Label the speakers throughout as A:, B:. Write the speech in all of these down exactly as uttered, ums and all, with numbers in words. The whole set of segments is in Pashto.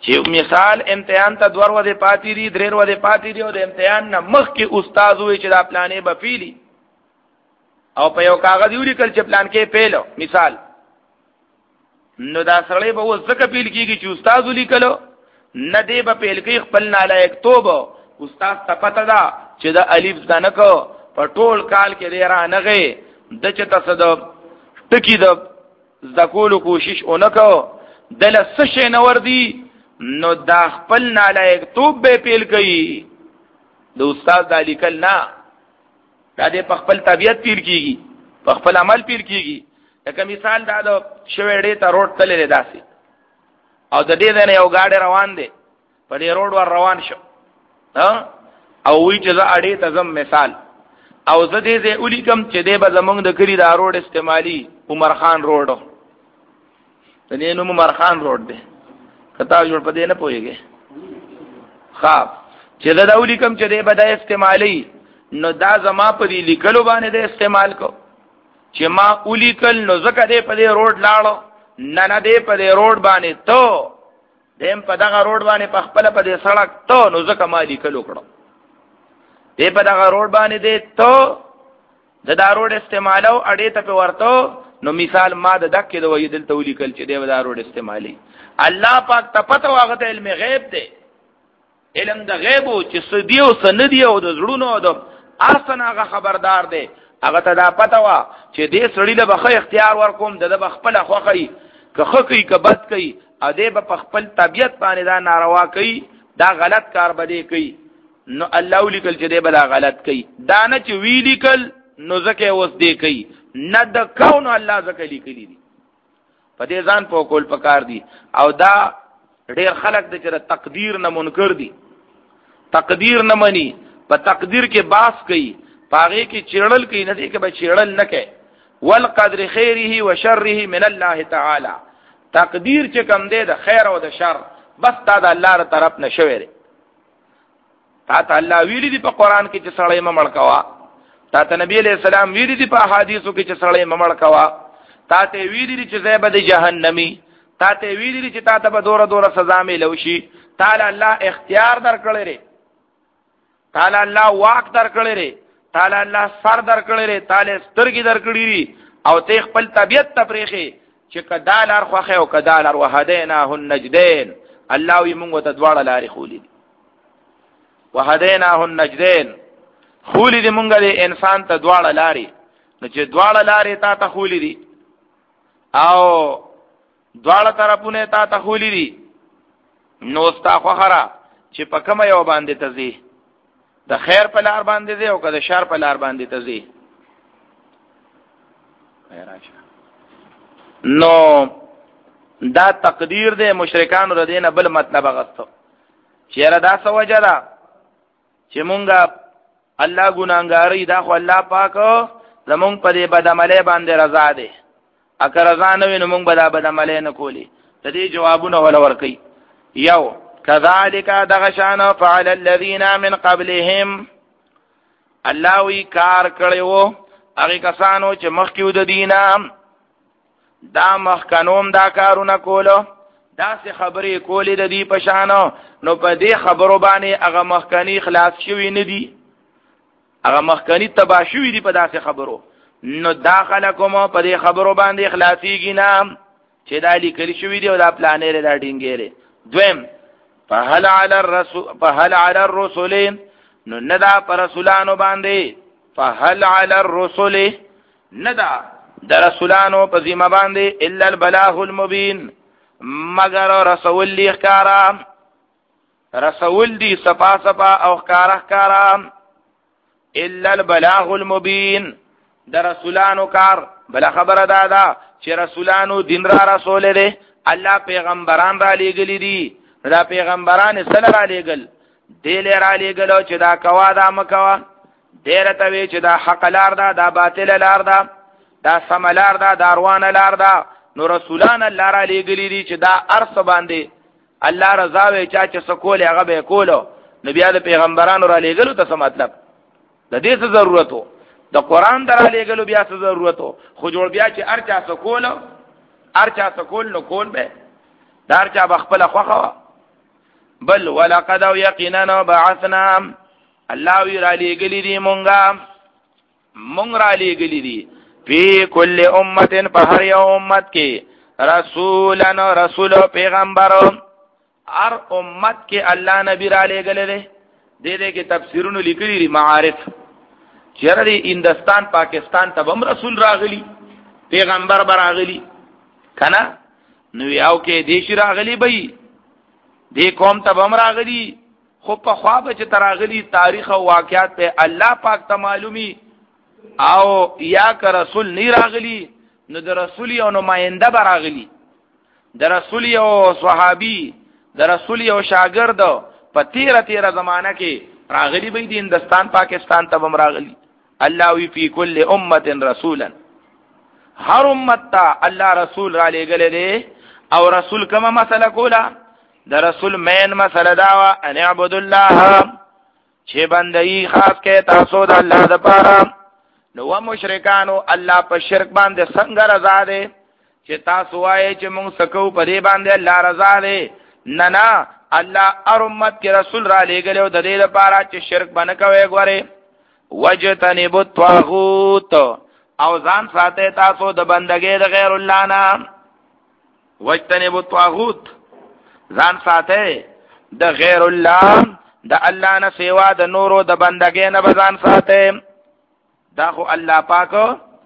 A: چې مثال امتحان ته دوه ورځې پاتې دي درې ورځې پاتې دي او د امتحان نه مخکې استاد وایي چې دا پلانې به پیلي او په یو کاغذ یې ولیکل چې پلان کې پیلو مثال، نو دا سړی به اوس ځکه پیل کېږي چې استاد ولیکلو نه دی به پیل کوي خپل نالایکتوب. استاد ته پته ده چې د الف زده نه کو په ټول کال کې دی رانغی د چې ته د ټکي د زده کولو کوشش ونه کو دله څه شی نه وردي، نو دا خپل نالایکتوب به پیل کوي د استاد دا لیکل نه، دا دې په خپل طبیعت پیل کېږي په خپل عمل پیل کېږي. لکه مثال دا د شویډې ته روډ تللی داسې او د دې ځای نه یو ګاډی روان دی په دې روډ ور روان شو او وی چې زه اډې ته ځم مثال او زه دې ځای ولیکم چې دی به زمونږ د کلي دا روډ استعمالي عمر خان روډ د دې نوم عمر خان روډ دی که تاسو جوړ په دې نه پوهېږئ ښه چې زه دا ولیکم چې دی به دا استعمالي، نو دا زما په دې لیکلو باندې د استعمال کو چې ما ولیکل نو ځکه دی په دې روډ لاړو نه نه دی په دې روډ باندې تو دیم په دغه روډ باندې په خپله په دې سړک تو نو ځکه ما لیکلو کړو دی په دغه روډ باندې دی تو د دا روډ استعمالو اډې ته په ورته نو مثال ما د دکې د وحید دلته ولیکل چې دی به دا روډ استعمالي. الله پاک ته پته هغه ته علم غیب دی، علم د غیب چې څه دی او څه نه دی او د زړونو او د آسن هغه خبردار دی. هغه ته دا پته وه چې دې سړي له به ښه اختیار ورکوم د ده به خپله خوښوي که ښه کوي که بد کوي او دی به په خپل طبیعت باندې دا ناروا کوي دا غلط کار به دی کوي، نو الله ولیکل چې دی به دا غلط کوي. دا نه چې وی لیکل نو ځکه اوس دی کوي، نه د کونو الله ځکه لیکلی دي په دې ځان په کول پکار دي. او دا ډېر خلک د چې تقدیر نه منکر دي، تقدیر نه مني، په تقدیر کې باس کوي پاغې کې چیړل کوي نه دی کې به چیړل نه کوي. والقدر خیره و شره من الله تعالی، تقدیر چې کم دی د خیر او د شر بس تا د الله تر طرف نه شوی دی. تا ته الله ویلي دي په قرآن کې چې سړی مه مړ کوه، تا ته نبی علیہ السلام ویلي دي په احادیثو کې چې سړی مه مړ کوه، تا ته ویلي دي چې ځای به د جهنمي، تا ته ویلي دي چې تا ته به دوره دوره سزا میلو شي. تعالی الله اختیار درکړی دی، تعالی الله واک درکړی دی، تعالی الله سر درکړی دی، تعالی سترګې درکړي دي او ته خپل طبیعت ته پرېښې چې که دا لار خوښې او که دا لار وهدیناه النجدین. الله وي مونږ ته دواړه لارې ښولي دي، وهدیناه النجدین خولی دی مونږه دی انسان ته دواړه لارې، نو چې دواړه لارې تا ته خولی دي او دواړه طرفونه تا ته خولی دي نو ستا خوښه را چې په کومه یو باندې ته ځې، د خیر په لار باندې ځې او که د شر په لار باندې ته ځې. نو دا تقدیر دی مشرکانو د دې نه بل مطلب اغستو چې یاره دا څه وجه ده چې مونږه الله ګناهګاری دا خو الله پاک زمونږ په دې بدعملۍ باندې رضا دی، اکه رضا نه وي نو مونږ به دا بدعملۍ نه کولی. د دې جوابونه ولا ورکوي. یو کذالک دغه شان فعل الذین من قبلهم، الله وی کار کړی وو هغې کسانو چې مخکې د دینه دا مخکنوم دا کارونه کولو داسې خبرې کولې د دې په شانو، نو په دې خبرو باندې هغه مخکني خلاص شوي نه دي، هغه مخکني تباه شوي دي په داسې خبرو، نو دا خلک هم په دې خبرو باندې خلاصېږي نه چې دا لیکلي شوي دي او دا پلانې دا ټینګېرې. دویم فهل علی الرسول فهل علی الرسل، نو نه دا په رسولانو باندې، فهل علی الرسل نه دا د رسولانو په ذمه باندې الا البلاغ المبین، مگر رسول لی ښکارا، رسول دی صفا صفا او ښکارا ښکارا، الا البلاغ المبین د رسولانو کار بل خبره دادا چې رسولانو دین را رسول دی، الله پیغمبران را لېږلي دي، دا پیغمبران سره را لېږل دی له را لېږلو چې دا کوا دا مکوا، دی راته وی چې دا حق لار ده دا باطل لار ده، دا سم لار ده دا روانه لار ده. نو رسولان الله را لېږلي دي چې دا ارث باندې الله رضا وی چا چې څه کولې هغه به یې کولو، نو بیا د پیغمبرانو را لېږلو ته څه مطلب، د دې څه ضرورت و، د قرآن در را لېږلو بیا څه ضرورت و، خو جوړ بیا چې هر چا څه کولو هر چا څه کول نو کول به دا هر چا به خپله خوښه وه، بل ولقد یقینا بعثنا الله وی را لګلی دی مونږه مونږ را لګلی دی فی کل امه په هر یو امت کې رسولن رسول پیغمبر هر امت کې الله نبی را لګل دی دې دې کې تفسیرونه لیکلي دي معارف چیرې هندستان پاکستان ته هم رسول راغلی پیغمبر براغلی کنه نو یاو کې دیش راغلی بې دې قوم ته هم راغلی خو په خوابه چې تراغلی تاریخ او واقعات په الله پاک ته معلومي او یا که رسول نه راغلی نو د رسول یو نماینده براغلی د رسول یو صحابي د رسول یو شاګرد په تیره تیره زمانہ کې راغلی به د هندستان پاکستان ته هم راغلی الله وی فی کل امه رسولا هر امت ته الله رسول را لګل دی او رسول کومه مسله کوله د رسول مین مسله دا وا ان اعبد الله چې بندګي خاص کې تاسو د الله د پاره نو مشرکانو الله په شرک باندې څنګه رضا ده چې تاسو وایي چې موږ سکو په دې باندې الله رضا ده نه نه الله ار امت کې رسول را لګلو د دې لپاره چې شرک باندې کوي غواره وجتنبوا الطاغوت او ځان ساته تاسو د بندګۍ د غیر الله نه وجتنبوا الطاغوت ځان ساته د غیر الله د الله نه سیوا د نورو د بندګۍ نه ځان ساته دا خو الله پاک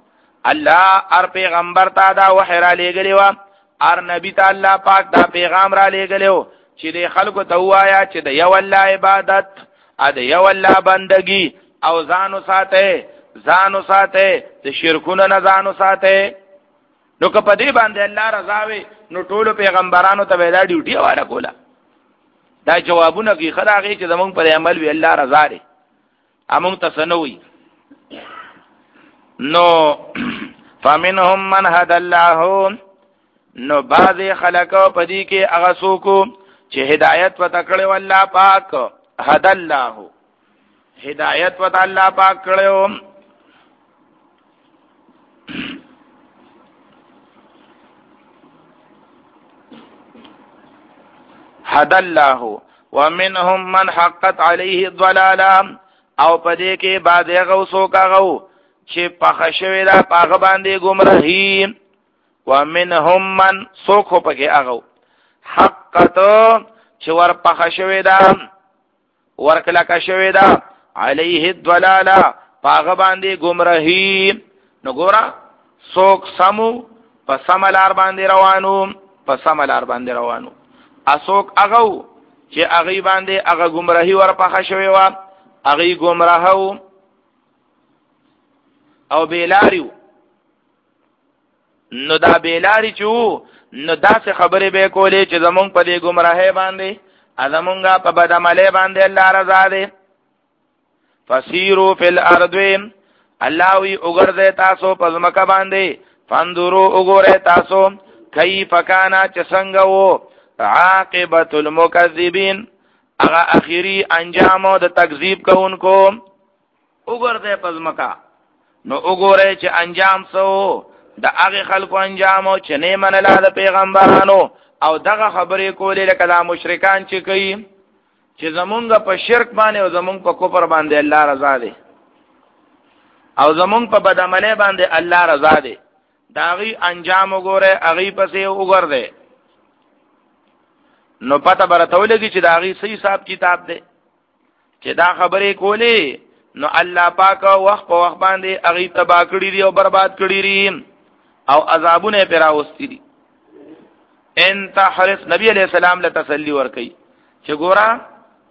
A: الله ار پیغمبر تا دا وحی را لګلیو ار نبی ته الله پاک دا پیغام را لګلیو چې د خلکو ته وایا چې د یو الله عبادت ا د یو الله بندگی او ځانو ساته ځانو ساته د شرکونو نه ځانو ساته نو که په دې باندې الله رضا وي نو ټول پیغمبرانو ته ویلا ډیوټي واره کوله دا جوابونه کی خدای چې زمونږ پر عمل وی الله رضا لري امون تسنوي نو فمنهم من هدى الله نو بعض خلقو پدې کې هغه څوک چې هدایت و تکړه والله پاک هدى الله هدایت و الله پاک کړو هدى الله ومنهم من حقت عليه الضلاله او پدې کې بعض هغه څوک هغه چې پخ شوی دا پاغه باندې گمراهی ومنهم من سوخ پکې هغه حقت چې ور پخ شوی دا ور کلا کا شوی دا علیه الضلاله پاغه باندې گمراهی نو ګورا سوک سمو په سملار باندې روانو په سملار باندې روانو اسوک هغه چې هغه باندې هغه گمراهی ور پخ شوی وا هغه گمراهو او بیلاریو نو دا بیلاری چو نو دا څه خبرې به کولې چې زمونږ په دې گمراهی باندې ازمونږه په بدعمله باندې الله رضا ده فسیرو فی الارض الله وی وګرځه تاسو په ځمکه باندې فندرو وګوره تاسو کیف کانا چې څنګه وو عاقبت المکذبین هغه اخیری انجام د تکذیب کوونکو وګرځه په ځمکه نو وګوره چې انجام سو د هغه خلکو انجام چې نه منله د پیغمبرانو او دغه خبرې کولې لکه د مشرکان چې کوي چې زمونږ په شرک باندې او زمونږ په کفر باندې الله رضا دی او زمونږ په بدعمله باندې الله رضا دی داغي انجام وګوره هغه پسې وګرځه نو پته برته ولګي چې داغي صحیح حساب کتاب دی چې دا خبرې کولې نو الله پاک وخت په وخت باندې هغه تباہ کړی دی او برباد کړی دی او عذابونه پر راوستي دي ان تحرس نبی علیہ السلام له تسلی ور کوي چې ګورا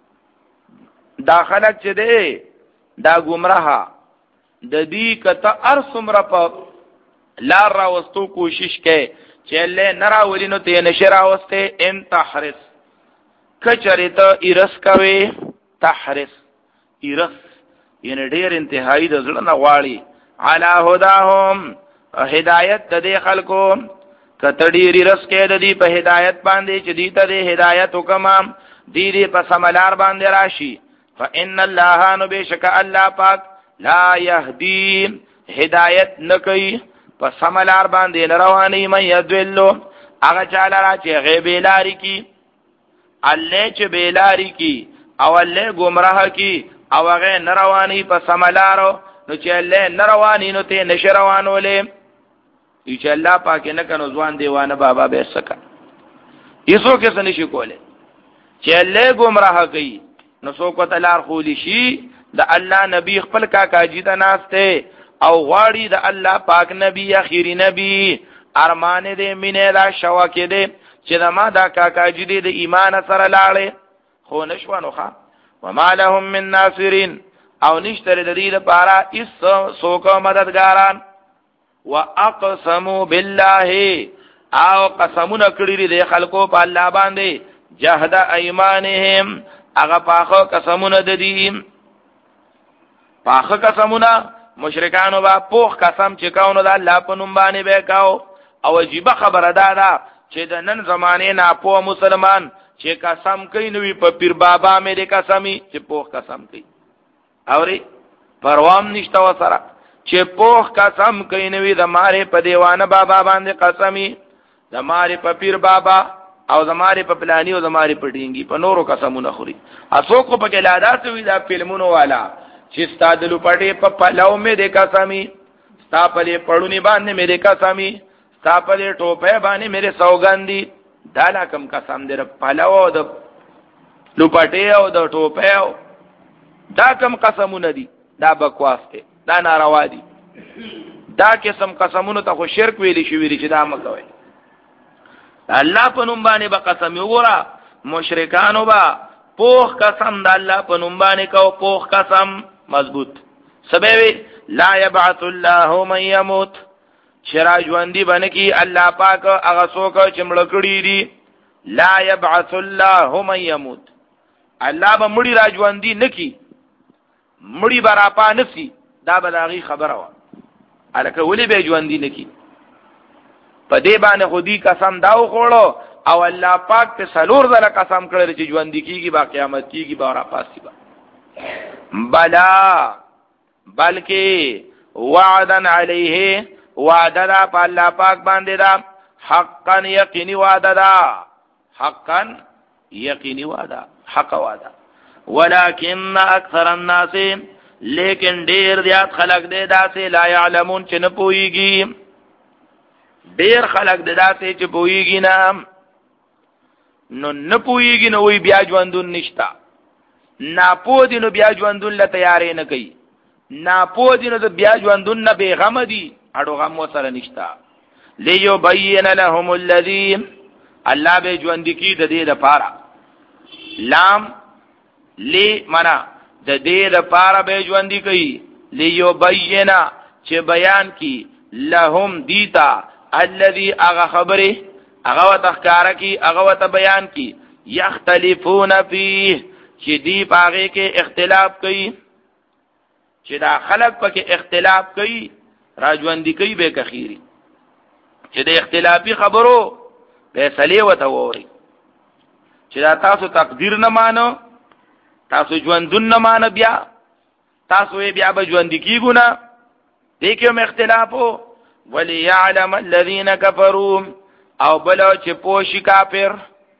A: داخلك چې دی دا گمراه د دې کته ارسمره په لار راوستو کوشش کوي چې له نرا ولینو ته نشرا وسته ان تحرس کچری ته ارس کوي تحرس ارس ینه ډیر انتهایی د زړه نه غواړي علی هداهم هدایت د دې خلکو کته ډیر رس کې د دې په هدایت باندې چې دې ته د هدایت حکم دې دې په سملار باندې راشي فان الله نو بشک الله پاک لا يهدي هدایت نکي په سملار باندې رواني مې يدلو هغه چاله را چې غیب لاري کی الله چې بیلاری کی او الله گمراه کی او هغه نروانی په سملارو نو چې الله نروانی نو ته نشروانولې چې الله پاک نه کنو ځوان دیوانه بابا به سکا یسو کې څه نشي کوله چې الله گمراه کوي نو څوک تلار خولی شي د الله نبی خپل کاکا جی ته ناشته او غواړي د الله پاک نبی اخیری نبی ارمان دې مینه دا شواکه دې چې دا ما دا کاکا جی دې د ایمان سره لاړې خو نشوانو ښا وما لهم من ناصرین او نشتر د دې لپاره اس څوک مددګاران واقسموا بالله او قسمونه کړی دي خلکو په الله باندې جهد ايمانهم هغه پاخو قسمونه د دې پاخه قسمونه مشرکانو با پوخ قسم چې کاونو د الله په نوم باندې به کاو او عجیب خبره ده دا چې د نن زمانه نه په مسلمان چې قسم کوي نو په پیر بابا مې د قسمی چې پوخ قسم کوي اوري پروام نشته وسره چې پوخ قسم کوي نو د ماره په دیوانه بابا باندې قسمی د ماره په پیر بابا او د ماره په پلانی او د ماره په ډینګي په نورو قسمونه خوري اسو کو په کې لادا سوي دا فلمونو والا چې ستادلو پټې په پلاو مې د قسمی ستا په لې پړونی باندې مې د قسمی ستا په لې ټوپه باندې مې سوګندی دا لا کم قسم در پلاو د لوپټې او د ټوپه دا کم قسمونه دي دا بکواس ته دا ناروا دي دا قسم قسمونه ته خو شرک ویلی شي ویری چې دا مکوي الله په نوم باندې به قسم وګوره مشرکانو با پوخ قسم د الله په نوم باندې کو پوخ قسم مضبوط سبب لا يبعث الله من يموت شرا ژوندۍ باندې کی الله پاک هغه څوک چې مړ کړي دي لا يبعث الله من يموت الله به مړي را ژوندۍ نکي مړي براپا نسی دا بلاغي خبره وا الکه ولي به ژوندۍ نکي په دې باندې خودي قسم دا وخوړو او الله پاک په سلور زله قسم کړی چې ژوندۍ کیږي با قیامت کیږي با را پاسي با بلا بلکې وعدن علیه وعده دا په الله پاک باندې دا حقا یقیني وعده دا حقا یقیني وعده حق وعده ولكن اکثر الناس لیکن ډیر زیات خلق دې داسې لا يعلمون چې نه پويږي ډیر خلق دې داسې چې پويږي نه نو نه پويږي نو وی بیا ژوندون نشتا نا پو دي نو بیا ژوندون له تیارې نه کوي نا پو دي نو بیا ژوندون نه به غم دي اړو غم وسره نشتا ليبين لهم الذين الله به ژوند کی د دې لپاره لام لی منا د دې لپاره به ژوند کی ليبين چې بیان کی لهم دیتا الذي اغه خبره اغه وتخکار کی اغه وت بیان کی یختلفون فيه چې دی پاغه کې اختلاف کوي چې دا خلق پکې اختلاف کوي راجوندی کوي به کخيري چې د اختلافي خبرو فیصله وته ووري چې دا تاسو تقدیر نه مانو تاسو ژوندون نه مان بیا تاسو بیا به ژوند کیګو نه دې کې هم اختلافو وليعلم الذين كفروا او بل چې پوشي کافر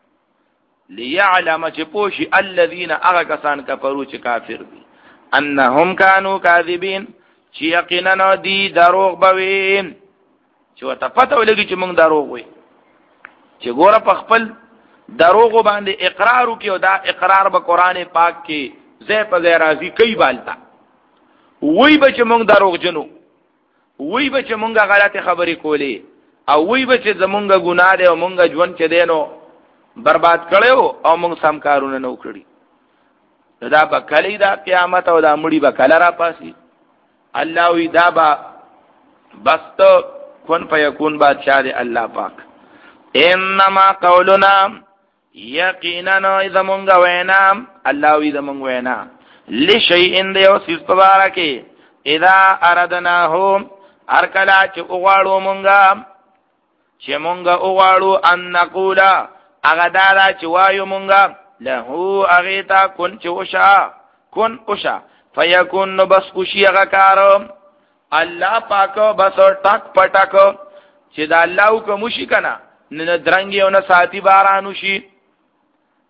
A: ليعلم چې پوشي الذين هغه کسان کفرو چې کافر دي انهم كانوا كاذبين چې یقینا دي دروغ بوي چې وته پته ولګي چې موږ دروغ وي چې ګوره په خپل دروغ باندې اقرار وکي او دا اقرار به قران پاک کې زې په زې راضي کوي بالتا وای به چې موږ دروغ جنو وای به چې موږ غلطه خبرې کولې او وای به چې زمونږ ګناه دی او موږ ژوند چې دینو برباد کړو او موږ سم کارونه نو کړی دا به کلی دا قیامت او دا مړی به کله را پاسي الله وی دا با بس تو کون فیکون بادشاہ دی الله پاک انما قولنا یقینا اذا مونږ وینا الله وی زمونږ وینا لشیء دیو سیس پبارکه اذا اردناه ارکلا چې وغواړو مونږه چې مونږه وغواړو ان نقول اغه دا چې وایو مونږه له اغیتا کن چوشا کن اوشا فیکون نو بس اوشی اغا کارو اللہ پاکو بس ٹک پٹکو چې دا الله حکم وشي کنه نه درنګي او نه ساتي بارانو شي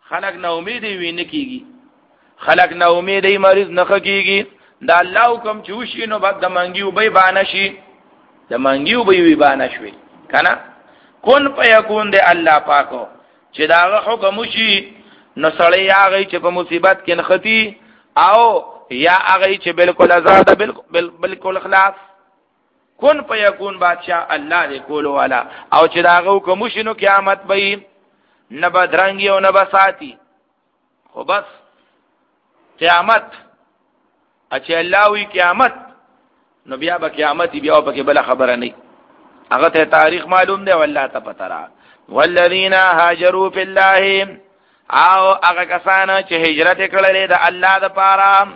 A: خلق نه امید وي نه کیږي خلق نه امید مریض نه کیږي دا الله حکم چې وشي نو بعد د منګیو به بانه شي د منګیو به وي بانه شوي کنه کون فیکون دی الله پاکو چې دا حکم وشي نو سړی هغه چې په مصیبت کې نختی او یا هغه چې بالکل آزاد بالکل بالکل خلاص کون فیکون بادشاہ الله دې کولو والا او چې دا حکم وشي نو قیامت به نه بدرنګي او نه بساتی خو بس قیامت اچھا الله وی قیامت نو بیا به قیامت بیا به بل خبره نه هغه ته تاریخ معلوم دی والله ته پته را والذین هاجروا فی الله او هغه کسان چې هجرت کړل د الله د پاره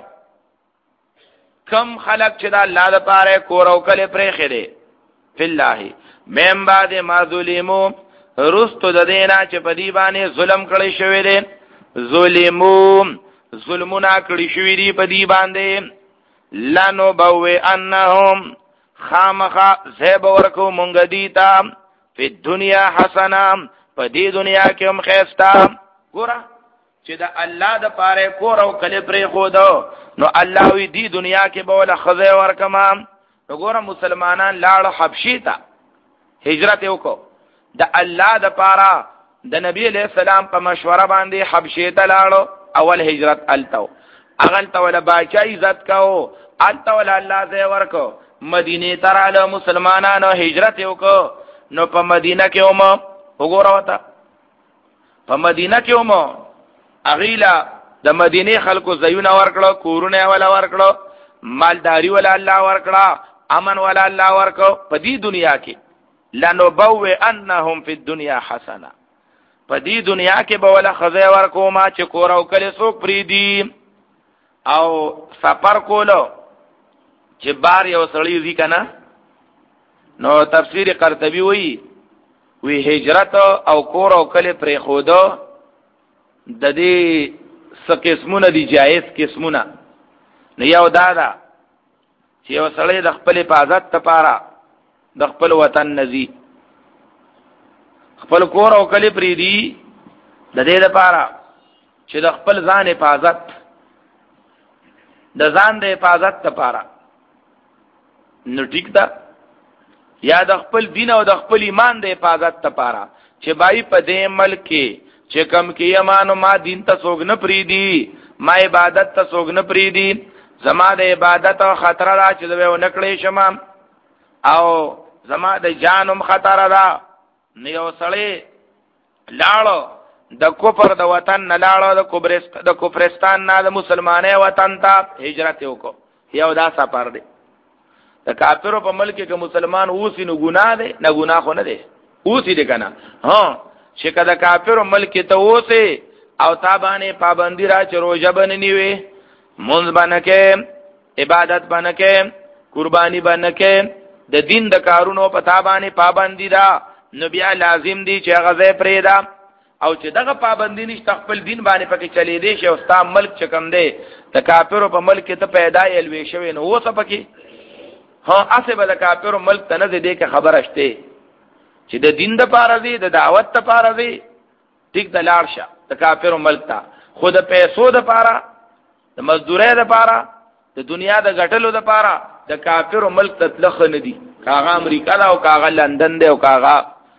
A: کم خلق چې د الله د پاره کور او کله پرې خېده فی الله مم بعد ما ظلمو رستو د دینا چې په دی باندې ظلم کړی شوی دی ظلمو ظلمونه کړی شوی دی په دی باندې لانو بوي انهم خامخا زیب ورکو مونږ دیتا په دنیا حسنا په دې دنیا کې هم خیستا ګوره چې د الله د پاره کور او کله پرې خودو نو الله وی دی دنیا کې به ول خزه ورکما نو ګوره مسلمانان لاړ حبشي ته هجرت وکړو د الله د پاره د نبی علیہ السلام په مشوره باندې حبشي ته لاړو اول هجرت التو اغل ته ول باچا عزت کو التو ول الله زې ورکو مدینه ته رااله مسلمانانو هجرت وکړو نو په مدینه کې هم وګورو تا په مدینه کې هم اغیلا د مدینه خلکو زیونه ورکړو کورونه ولا ورکړو مالداری ولا الله ورکړه امن ولا الله ورکو په دې دنیا کې لنبوئ انهم فی الدنيا حسنه په دې دنیا کې به ولا خزه ورکو ما چې کور او کله څوک پریدي او سفر کولو چې بار یو سړی وی کنه نو تفسیر قرطبی وی وی هجرت او کور او کله پرې خودو د دې څه قسمونه دي جائز قسمونه نه یو دادا چې یو سړی د خپل حفاظت لپاره د خپل وطن نزي خپل کور او کلی پریدي د دې لپاره چې د خپل ځان حفاظت د ځان د حفاظت لپاره نو ټیک ده یا د خپل دین او د خپل ایمان د حفاظت لپاره چې بای په دې ملک کې چې کم کې امانو ما دین ته څوک نه پریدي ما عبادت ته څوک نه پریدي زما د عبادت او خطر را چې دوی ونکړې شمه او زما د جانم خطر را نه یو سړی لاړو د کفر د وطن نه لاړو د کبرست د کفرستان نه د مسلمانې وطن ته هجرت وکړو یو دا سفر دی د کافرو په ملک کې مسلمان اوسې نو ګناه دی نه ګناه خو نه دی اوسې دی کنه ها چې کله کافرو ملک ته اوسې او تابانه پابندی را چې روزه بننی وي منځ باندې عبادت باندې قربانی باندې د دین د کارونو په تابانه پابندی دا نو بیا لازم دی چې غزه پرېدا او چې دغه پابندی نشته خپل دین باندې پکې چلی دی چې اوستا ملک چکم دی د کافرو په ملک ته پیدا یلوي شوی نو وسه پکې ها اسه به د کافرو ملک ته نه دی کې خبره شته چې د دین د پاره دی د دعوت ته پاره دی ټیک د لاړشه د کافرو ملک ته خود پیسو د پاره د مزدورۍ د پاره د دنیا د غټلو د پاره د کافرو ملک ته تلخ نه دی کاغه امریکا دا او کاغه لندن دی او کاغه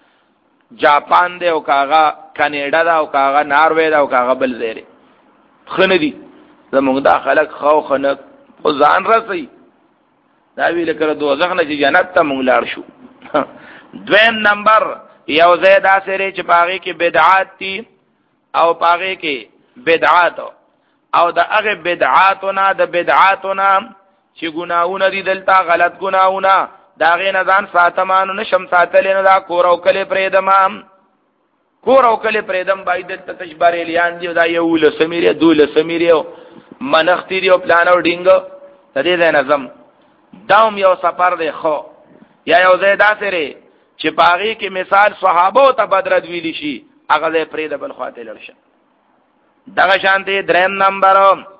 A: جاپان دی او کاغه کینیډا دا او کاغه ناروے دا او کاغه بل زیره خنه دی زموږ د خلک خو خنه خو ځان رسي دا ویل کړه دوزخ نه چې جنت ته مونږ لاړ شو دویم نمبر یو زیاده سره چې پاغه کې بدعات دي او پاغه کې بدعات او د هغه بدعاتونه د بدعاتونه چې ګناونه دي دلته غلط ګناونه دا غي نه ځان ساتمانو نشم ساتل نه دا کور او کله پرېدم کور او کله پرېدم باید ته تشبار الیان دی دا یو له سمیره دوله سمیره منختی دی او پلان او ډینګ د دې نظم داوم یو سفر دی خو یا یو زیاده سره چې پاغي کې مثال صحابه ته بدرد ویلی شي هغه پرېد بل خاطر لرشه دغه شانته دریم نمبر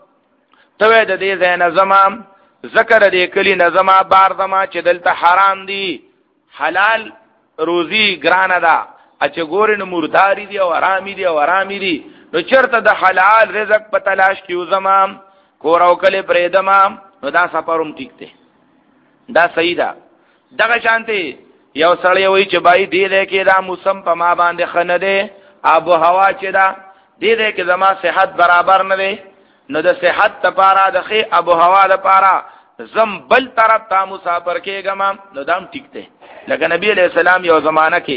A: ته د دې زین نظم ذکر دې کلی نظم بار زما چې دلته حرام دي حلال روزي ګرانه ده چې ګورن مرداري دي او آرامي دي او آرامي دي نو چرته د حلال رزق په تلاش کې زمام کور او کله پرې دمام نو دا سفروم ټیک دی دا صحیح ده دغه شانتي یو سړی وای چې بای دی له کې دا موسم په ما باندې خنه ده آب و هوا چې دا دی له کې زما صحت برابر نه دی نو د صحت لپاره د خې آب و هوا لپاره زم بل طرف ته مسافر کېګم نو دام ټیک دی لکه نبی علیہ السلام یو زمانہ کې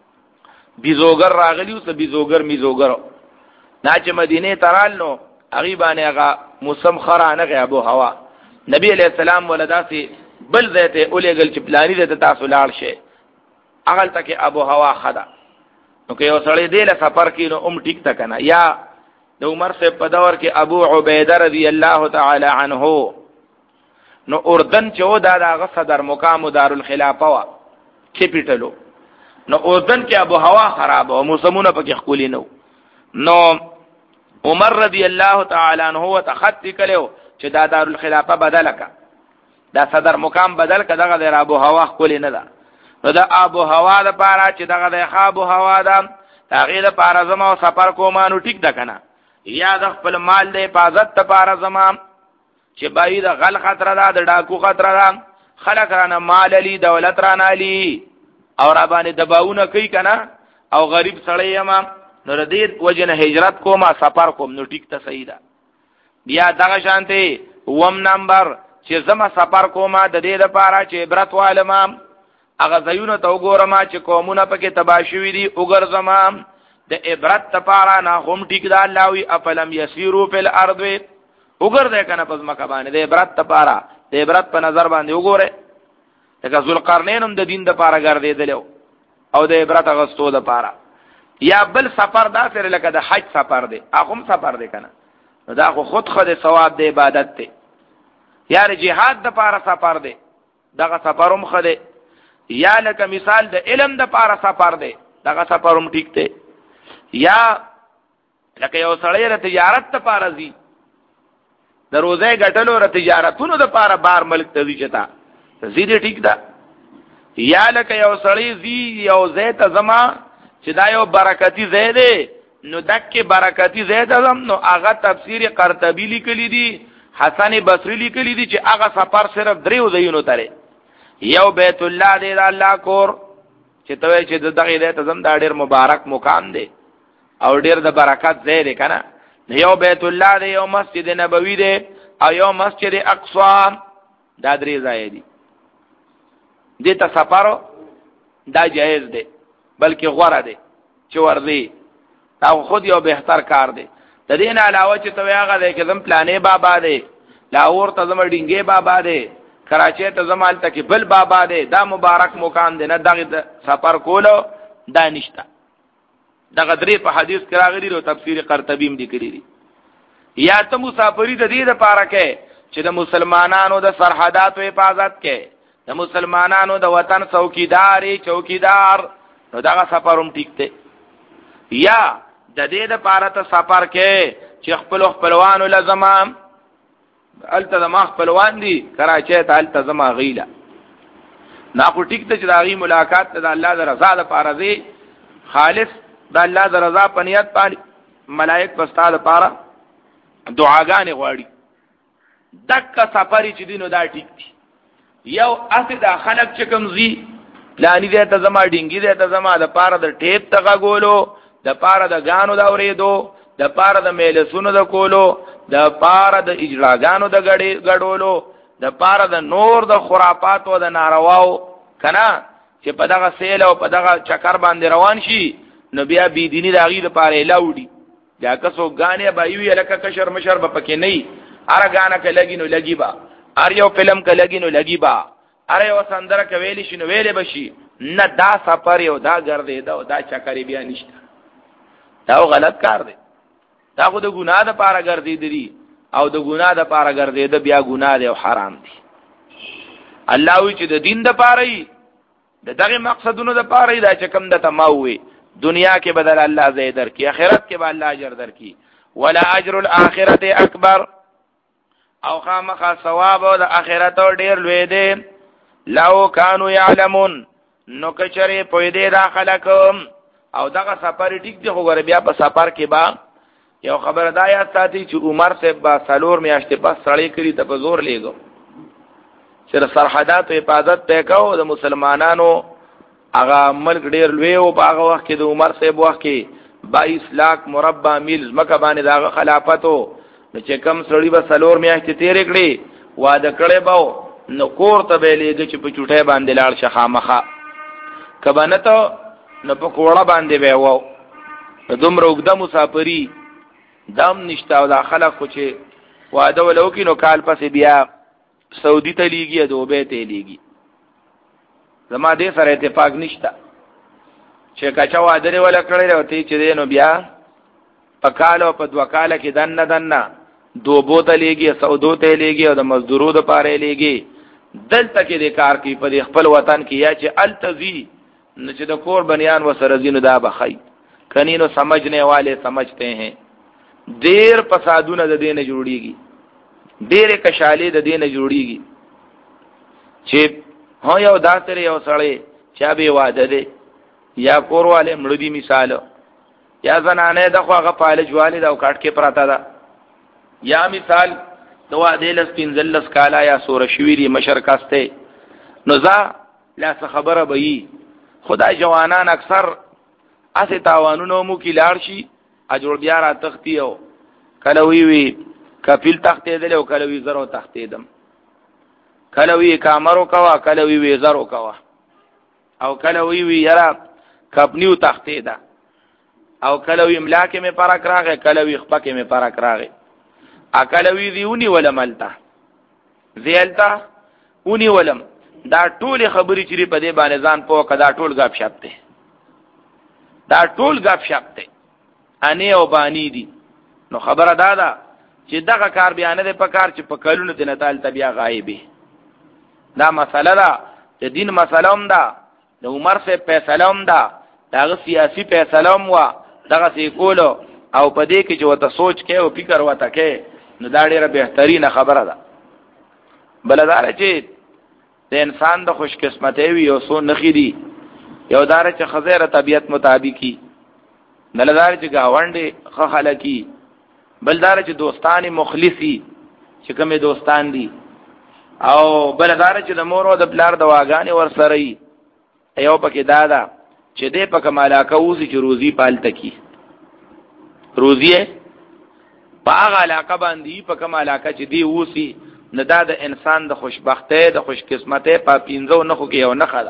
A: بیزوګر راغلی او بیزوګر میزوګر نه چې مدینه ترال نو غیبانه هغه موسم خرانه غي ابو هوا نبی علیہ السلام ولداسي بل ذاته اولېګل چې پلاني د تاسو لاړ شي اغل تک ابو هوا خدا نو که یو سړی دی له سفر کې نو ام ټیک تا کنه یا د عمر سے په دور کې ابو عبیده رضی الله تعالی عنه نو اردن چې و دا دغه صدر مقام دارالخلافه وا کیپټلو نو اردن کې ابو هوا خراب او موسمونه پکې خولي نو نو عمر رضی الله تعالی عنہ تخطی کړو چې دا دارالخلافه بدل کا دا صدر مقام بدل کا دغه د ابو هوا خولي نه ده نو دا ابو هوا د پاره چې دغه د ابو هوا ده هغه د پاره زما سفر کومانو ټیک ده کنه یا د خپل مال د حفاظت ته پاره زما چې بای د غل خطر ده د ډاکو خطر ده خلک رانه مال علی دولت رانه علی او را باندې دباونه کوي کنه او غریب سړی یم نو ردید وجنه هجرت کوم سفر کوم نو ټیک ته صحیح ده بیا دغه شانته وم نمبر چې زما سفر کوم د دې لپاره چې عبرت والما هغه زيونه ته وګورم چې قومونه پکې تباشوي دي وګرځم د عبرت لپاره نه هم ټیک ده الله وی افلم یسیرو فی الارض وګرځه کنه پس مکه باندې د عبرت لپاره د عبرت په نظر باندې وګوره لکه ذوالقرنین هم د دین لپاره ګرځیدل او د عبرت غستو لپاره یا بل سفر دا سره لکه د حج سفر دی هغه سفر دی کنه دا خو خود خود ثواب د عبادت دی یا جهاد د لپاره سفر دی دغه سفروم خده یا لکه مثال د علم د لپاره سفر دی دغه سفروم ټیک دی یا لکه یو سړی ر تجارت لپاره زی د روزه غټلو ر تجارتونو د لپاره بار ملک ته ځي چتا زیدې ټیک ده یا لکه یو سړی زی یو زیت زما چې دا یو برکتی زیده نو دکه برکتی زیده زم نو هغه تفسیر قرطبی لیکلی دی حسن بصری لیکلی دی چې هغه سفر صرف دریو ځایونو تره یو بیت الله دی د الله کور چې ته چې دغه دې ته زم دا ډیر مبارک مقام دی او ډیر د برکت ځای دی کنه یو بیت الله دی یو مسجد نبوی دی او یو مسجد اقصی دا درې ځای دي دې ته سفر دا جایز دی بلکې غوړه دی چې ورځي دا خود یو بهتر کار دی د دې نه علاوه چې ته هغه دی چې زم پلانې بابا دی لاهور ته زم ډینګې بابا دی کراچۍ ته زم الته کې بل بابا دی دا مبارک مقام دی نه دغه سفر کولو دا نشته دغه درې په حدیث کې راغلي او تفسیر قرطبی هم لیکلي دي یا ته مسافری د دې لپاره کې چې د مسلمانانو د سرحداتو حفاظت کې د مسلمانانو د وطن څوکیداري چوکیدار نو دغه سفروم ټیک دی یا د دې لپاره ته سفر کې چې خپل خپلوانو لزمام الته زما خپلوان دي کراچۍ ته الته زما غیله نا خو ټیک ته چې داغي ملاقات د الله د رضا لپاره دی خالص د الله د رضا په نیت باندې ملائک پستا لپاره دعاګانې غواړي دک سفر چې دینو دا ټیک دی یو اته د خلک چې کوم زی لانی دې ته زما ډینګی دې ته زما د پاره د ټیپ ته غولو د پاره د غانو دا ورېدو د پاره د میلسونو د کولو د پاره د اجراګانو د غړې غړولو د پاره د نور د خرافات او د نارواو کنا چې په دغه سیل او په دغه چکر باندې روان شي نو بیا بی دینی د غیر لپاره لاوډي دا کسو غانې به یو لکه کشر مشر به پکې نه ار غانه کې لګینو لګي با ار یو فلم کې لګینو لګي با ار یو سندره کې ویلی شنو ویلې بشي نه دا سفر یو دا ګرځي دا دا چکرې بیا نشته دا غلط کار دی دا خو د ګناه د پاره ګرځي دی او د ګناه د پاره ګرځي د بیا ګناه دی او حرام دی الله وی چې د دین د پاره ای د دغه مقصدونو د پاره ای دا چې کوم د تماوي دنیا کې بدل الله زیدر کی آخرت کې به الله اجر در کی ولا اجر الاخرته اکبر او خامخا ثواب او د اخرت ډیر لوی دی لو کانوا یعلمون نو کچره پوی دی دا خلک او دغه سفر ټیک دی خو ور بیا په سفر کې با یو خبر دا یا ساتي چې عمر صاحب با سالور میاشتې پس سړی کړی ته په زور لېګو چې سرحدات حفاظت وکاو د مسلمانانو هغه ملک ډیر لوی او په هغه وخت کې د عمر صاحب وخت کې بائیس لاکھ مربع میل مکه باندې دا خلافتو نو چې کم سړی به سالور میاشتې تیر کړي واده کړي باو نو کور ته به لېږي چې په چټه باندې لاړ شخه مخه کبنه ته نو په کوړه باندې به وو دومره وګد مسافری دام نشته او دا خلک خو چې واده ولو کې نو کال پسې بیا سعودي ته لیږي دوبه ته لیږي زما دې سره اتفاق نشته چې کچا واده ولا کړی راوتی چې نو بیا په کال او په دوه کال کې دنه دنه دوبو ته لیږي سعودو ته لیږي او د مزدورو د پاره لیږي دلته کې د کار کې په خپل وطن کې یا چې التزی نو چې د کور بنیان وسره زینو دا بخای کني نو سمجھنے والے سمجھتے ہیں ډیر فسادونه د دینه جوړیږي ډیر کشالې د دینه جوړیږي چې هو یو داسره یو سړی چا به واده دی یا کورواله مړدي مثال یا زنانه د خوغه پالج والد او کټ کې پراته ده یا مثال د واده لس پنځلس کالا یا سور شویری مشرکاسته نو ځا لا خبره به خدای جوانان اکثر اسه تاوانونو مو کې لاړ شي اجور بیا را تختیو کله وی وی کفیل تختې دل او کله وی زرو تختې دم کله وی کامرو کوا کله وی وی زرو کوا او کله وی وی یرا کپنیو تختې دا او کله وی املاکه می پارک راغه کله وی خپکه می پارک راغه اکله وی دیونی ولا ملتا زیلتا اونی ولم دا ټول خبرې چې په دې باندې ځان په کدا ټول غاب شپته دا ټول غاب شپته اني او بانی دي نو خبره دا ده چې دغه کار بیان نه په کار چې په کلونو د نتال تبیا غایبه دا مسله ده چې دین مسله هم ده د عمر سے فیصله هم ده دغه سیاسي فیصله هم وا دغه سی کولو او په دې کې چې وته سوچ کې او فکر وته کې نو دا ډیره بهترینه خبره ده بلدار چې د انسان د خوش قسمتۍ وي او سو نخې دي یو دار چې خزیره طبیعت مطابقي بلدار چې گاونډي خ خلکی بلدار چې دوستان مخلصي چې کومه دوستان دي او بلدار چې د مور او د بلار د واغانې ور سره یو پکې دادا چې دې په کمالا کوزي چې روزي پالته کی روزي په هغه علاقه باندې په کمالا چې دی وسی نه دا د انسان د خوشبختۍ د خوش قسمتۍ په پینځو نه خو کې یو نه خلا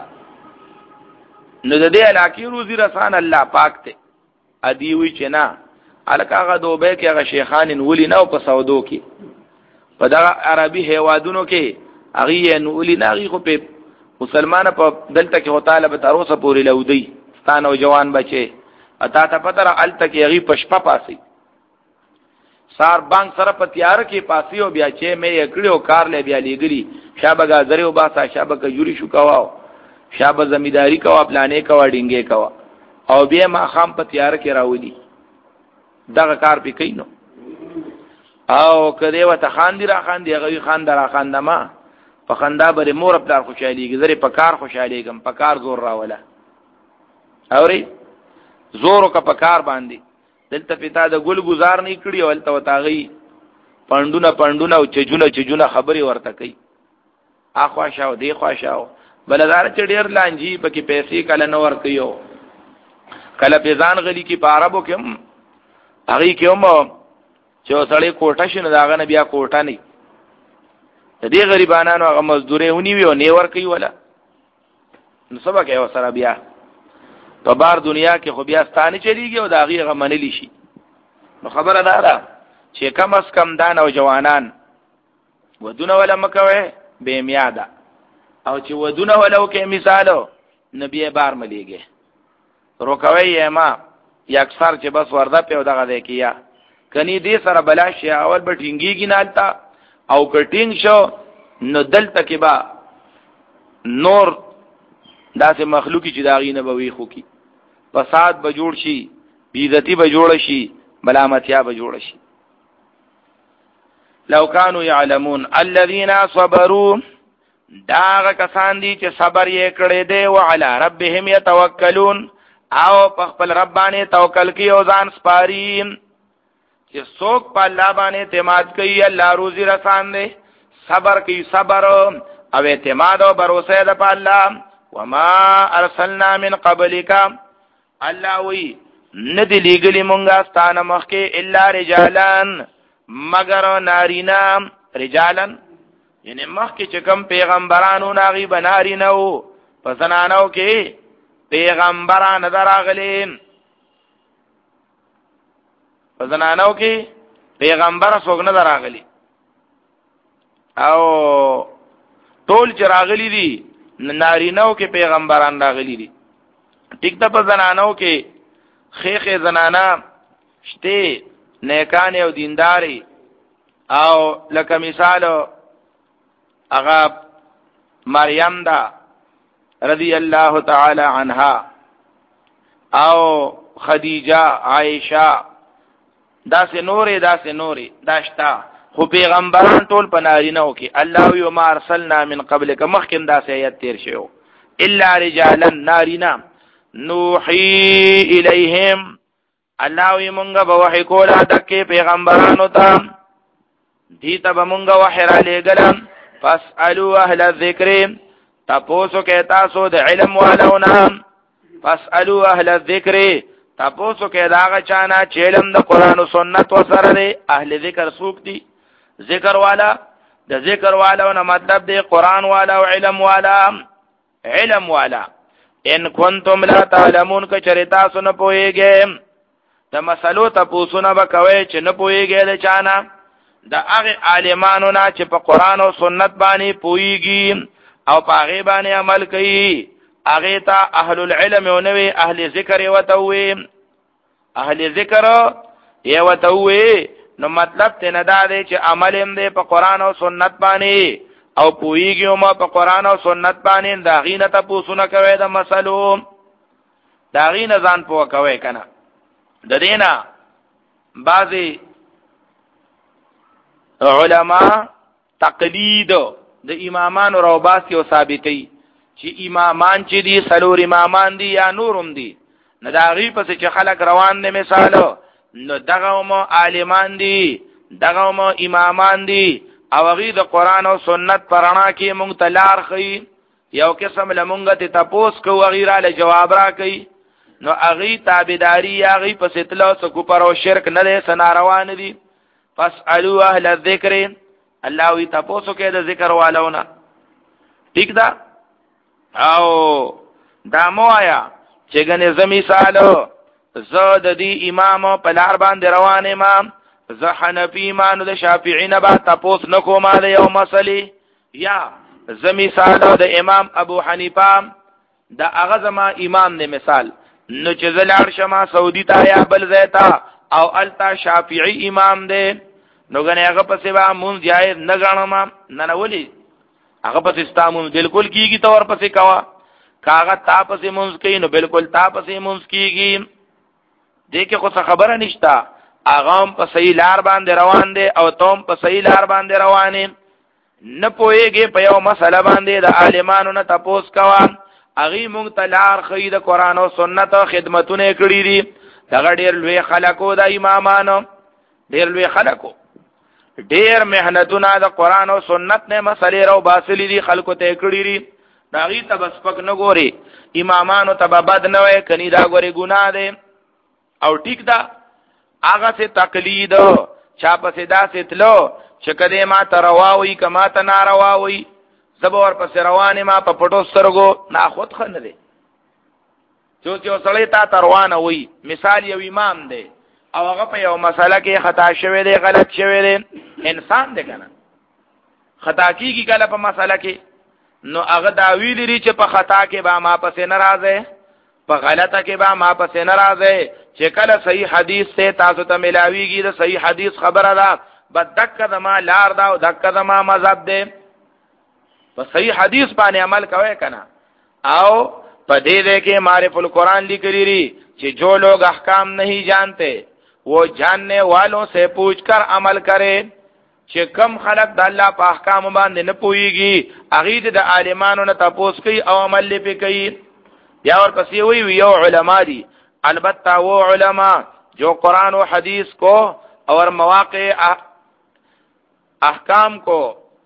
A: نو د دې علاقې روزي رسان الله پاک ته ادي وی چې نه الکاغه دوبه کې هغه شیخان ولي نه په سعودو کې په دا عربي هیوادونو کې هغه نولي نه هغه خو په مسلمان په دلته کې هو طالب تروسه پوری لودي ستانو جوان بچي اتا ته پتر الته کې هغه پشپا پاسي سار بانک سره په تیار کې پاسي او بیا چې مې کړیو کار لې بیا لګري شابه غازره او باسا شابه کجوري شو کاوه شابه زمیداری کوا پلانې کوا ډینګې کوا او بیا ما خام په تیار کې راولي دغه کار پې کینو او کله وته خان دی را خان دی هغه خان درا خان دما په خندا بری مور خپل خوشاليږي زری په کار خوشاليږم په کار زور راولا اوري زورو کا په کار باندې دلته پتا د ګل گزار نه کړی او تل وتاغي پندونه پندونه او چجونه چجونه خبري ورته کوي اخوا شاو دی خوا شاو بلدار چې ډیر لانجی پکې پیسې کله نو ور کوي کله پیزان غلی کی پاربو کوم هغه کوم چې سړی کوټه شنه داغه نه بیا کوټه نه د دې غریبانو هغه مزدوري ونی وي او نه ور کوي ولا نو سبا کې وسره بیا په بار دنیا کې خو بیا ستانه چلیږي او داغه غمنلی شي نو خبره ده دا چې کم اس کم دان او جوانان ودونه ولا مکوي به میاده او چې ودونه ولو کې مثالو نبی بار مليږي روکوي ما یا اکثر چې بس ورده په دغه دی کیا کني دې سره بلا شي اول به ټینګيږي نالتا او کټینګ شو نو دلته کې با نور داسې مخلوقي چې داغي نه بوي خو کی فساد به جوړ شي بیزتی به جوړ شي ملامتیا به جوړ شي لو كانوا يعلمون الذين صبروا داغه کسان دي چې صبر یې کړی دی او علی ربهم يتوکلون او په خپل رب باندې توکل کوي او ځان سپاري چې څوک په الله باندې اعتماد کوي الله روزي رسان دی صبر کوي صبر او اعتماد او باور ده په الله وما ارسلنا من قبلك الله وی ندی لګلی مونږه ستانه مخکې الا رجالان مگر نارینا رجالان یعنی مخکې چې کوم پیغمبرانو ناغي بنارینو په زنانو کې پیغمبران دراغلي په زنانو کې پیغمبر څوک نه دراغلي او ټول چې راغلي دي نارینو کې پیغمبران راغلي دي ټیک ته په زنانو کې خېخه زنانا شته نیکان او دینداري او لکه مثال هغه مریم دا رضی الله تعالی عنها او خدیجه عائشه دا سه نورې دا سه نورې داشتا خو پیغمبران ټول په نارینو کې الله یو ما ارسلنا من قبلک مخکم دا سه آیت تیر شو الا رجالا نارینا نوحي الیہم الله وی مونږه به وحی کولا دکې پیغمبرانو ته دي ته به مونږه وحی را لېګل فاسالو اهل الذکر تاسو کې تاسو د علم والونه فاسالو اهل الذکر تاسو کې داغه چانا چې علم د قران او سنت وسره دی اهل ذکر سوق دي ذکر والا د ذکر والا نو مطلب دی قران والا او علم والا علم والا ان کنتم لا تعلمون که چرتا سن پويږي د مسلو ته پوسونه وکوي چې نه پويږي د چانا د هغه عالمانو نه چې په قران او سنت باندې پويږي او په هغه باندې عمل کوي هغه ته اهل العلم او نوې اهل ذکر وتوي اهل ذکر یې وتوي نو مطلب ته نه دا دی چې عمل هم دی په قران او سنت باندې او پویږي ما په قران او سنت باندې دا غینه ته پوښتنه کوي د مسلو دا غینه ځان پوه کوي کنه د دینا بعضی علما تقلید د امامانو روباسي او ثابتي چې امامان چې دي سلور امامان دي یا نورم دي نه دا غي پس چې خلک روان دي مثال نو دغه مو عالمان دي دغه مو امامان دي او غي د قران او سنت پرانا کې مونږ تلار خي یو قسم لمونږ ته تپوس کو غیره له جواب را کوي نو اغي تابعداري اغي پس اطلاع سکو پر او شرک نه له سناروان دي فاسالو اهل الذکر الله وی تپوسو کې د ذکر والونه ٹھیک ده او دا مو آیا چې ګنې زمي سالو زه د دې امام په لار باندې روان امام زه حنفی مانو د شافعی نه با تپوس نکو ما د یو مسلې یا زمي سالو د امام ابو حنیفه د هغه زما امام نه مثال نو چې زلار شما سعودي ته یا بل زیتا او التا شافعی امام دی نو غنه هغه پسې با مونږ جایز نه غنم نه نه ولي هغه پسې استامون بالکل کیږي تور پسې کوا کاغه تا پسې مونږ کوي نو بالکل تا پسې مونږ کیږي دې کې خو خبره نشتا هغه په صحیح لار باندې روان دي او توم په صحیح لار باندې روانې نه پويږي په یو مسله باندې د عالمانو نه تپوس کوا اغي مونږ تلار خې د قران او سنت خدمتونه کړې دي دغه ډېر لوی خلکو د امامانو ډېر لوی خلکو ډېر مهنتونه د قران او سنت نه مسلې راو باسلې دي خلکو ته کړې دي داغي تبسپک نه ګوري امامانو ته بد نه وای کني دا ګوري ګناه ده او ټیک ده هغه سے تقلید چا پسې دا ستلو چې کده ما ترواوي کما ته نارواوي زبور پس روانه ما په پټو سترګو نه خود خنه دي چې چې سړی تا تروانه وي مثال یو امام دی او هغه په یو مسله کې خطا شوی دی غلط شوی دی انسان دی کنه خطا کیږي کله په مسله کې نو هغه دا ویل لري چې په خطا کې به ما پسې ناراضه په غلطه کې به ما پسې ناراضه چې کله صحیح حدیث ته تاسو ته ملاويږي د صحیح حدیث خبره ده بد دک دما لار دا او دک دما مذهب ده په صحیح حدیث باندې عمل کوي کنه او په دې دې کې معرفت القرآن لیکلی ری چې جو لوگ احکام نہیں جانتے وہ جاننے والوں سے پوچھ کر عمل کرے چې کم خلق د الله په احکام باندې نه پويږي هغه د عالمانو نه تاسو کوي او عمل لپاره کوي یا ورپسې وی یو علما دي البته وہ علما جو قرآن و حدیث کو और मौक़े अहकाम को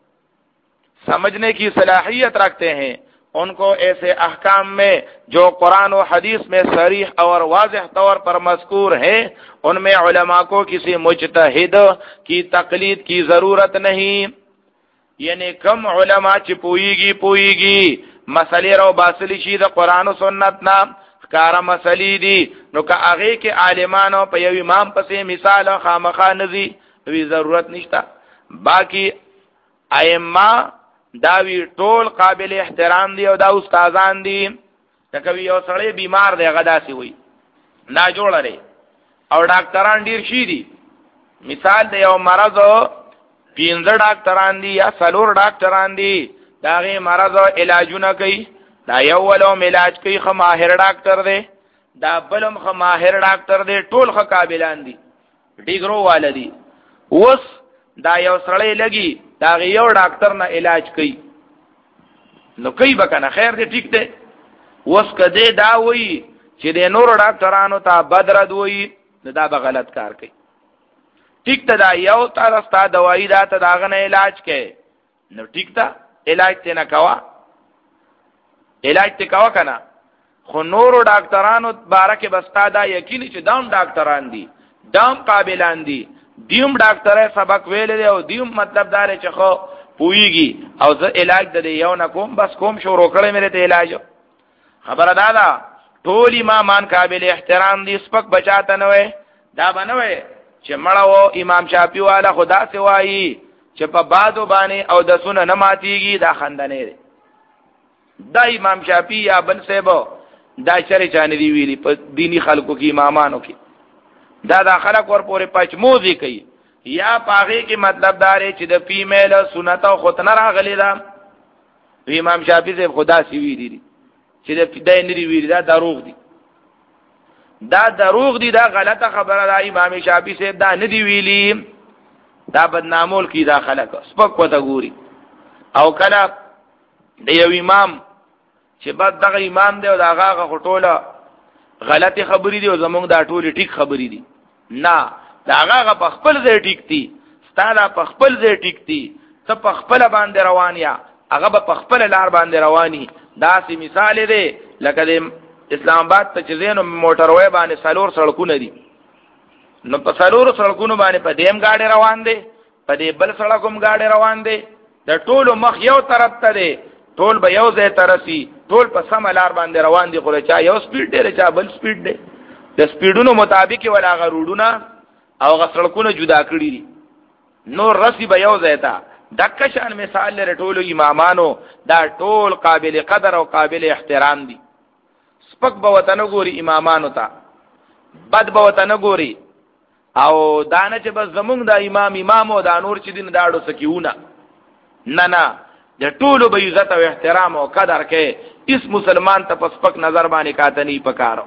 A: समझने की सलाहियत रखते हैं, उनको ऐसे अहकाम में जो कुरान और हदीस में सरीह और वाज़ेह तौर पर मज़कूर है, उनमें उलमा को किसी मुज्तहिद की तकलीद की जरूरत नहीं। यानी कम उलमा ची पोईगी पोईगी मसले रो बासली शी द कुरान और सुन्नत ना कार मसली दी नो का आगे के आलिमानो पे यव इमाम पसे मिसाल खामखा नजी वी जरूरत निश्ता। बाकी आइम्मा दावी टोल काबिल एहतराम दी और दा उस्तादान दी। कभी यो सड़े बीमार दे गदा सी हुई ना जोड़ रे और डॉक्टरान डीर शी दी मिसाल दे यो मरज पिंजर डॉक्टरान दी या सलोर डॉक्टरान दी दागे मरज इलाजु न कई दा यो वालो इलाज कई ख माहिर डॉक्टर दे दा बलम ख माहिर डॉक्टर दे टोल ख काबिलान दी डिग्रो वालदी उस दा यो सड़े लगी दागे यो डॉक्टर ना इलाज कई नो कई बकना खैर दे ठीक दे उस कदे दा हुई چې د نور ډاکټرانو ته بدرد وي دا به غلط کار کوي. ٹھیک ته دا یو تاسو دوايي دا ته داغه نه علاج کوي نو ٹھیک ته علاج ته نه کوا علاج ته کوا کنه خو نور ډاکټرانو بارکه بستا دا یقیني چې دام ډاکټران دي دام قابلان دي دیم ډاکټر سبق ویل دی او دیم مطلب دار چې خو پويږي او زه علاج د یو نه کوم بس کوم شروع کړم مې ته علاج خبره دادا ټول امامان قابل احترام دي سپک بچاته نه وي دا بنوي چې مړو امام شافعي والا خدا سی وایي چې په بادو باندې او د سونه نه ماتيږي دا خندنه دي دا امام شافعي یا بن سیبو دا شری چانه دی ویلي په دینی خلکو کې امامانو کې دا دا خلک ور پورې پچموزي کوي یا پاغه کې مطلب دار چې د فیمیل سنت او ختنه راغلي دا امام شافعي سے خدا سی ویلي چې د فدای نری ویل دا دروغ دي دا دروغ دي دا غلطه خبره ده امام شافعي صاحب دا ندی ویلی دا بدنامول کی دا خلک سپک وته ګوري او کله د یو امام چې بعد دغه امام دی او دا هغه غټوله غلطي خبرې دي او زمونږ دا ټولې ټیک خبرې دي نه دا هغه په خپل ځای ټیک دي ستاله په خپل ځای ټیک دي ته په خپل باندې روان یا هغه په خپل لار باندې رواني دا سی مثال دی لکه د اسلام آباد ته چې زینو موټروي باندې سلور سړکونه دي نو په سلور سړکونو باندې په دیم گاډي روان دي په دې بل سړکوم گاډي روان دي د ټولو مخ یو طرف ته دي ټول به یو ځای ترسي ټول په سم لار باندې روان دي خو چا یو سپیډ دی چا بل سپیډ دی د سپیډونو مطابق ولا غروډونه او غسړکونه جدا کړی دي نو رسی به یو ځای ته دکشان مثال لري ټولو امامانو دا ټول قابل قدر او قابل احترام دي سپک به وطن ګوري امامانو ته بد به وطن ګوري او دانه چې بس زمونږ د امام امام او د نور چې دین داړو سکیونه نه نه د ټولو به عزت او احترام او قدر کې اس مسلمان ته سپک نظر باندې کاتنی پکارو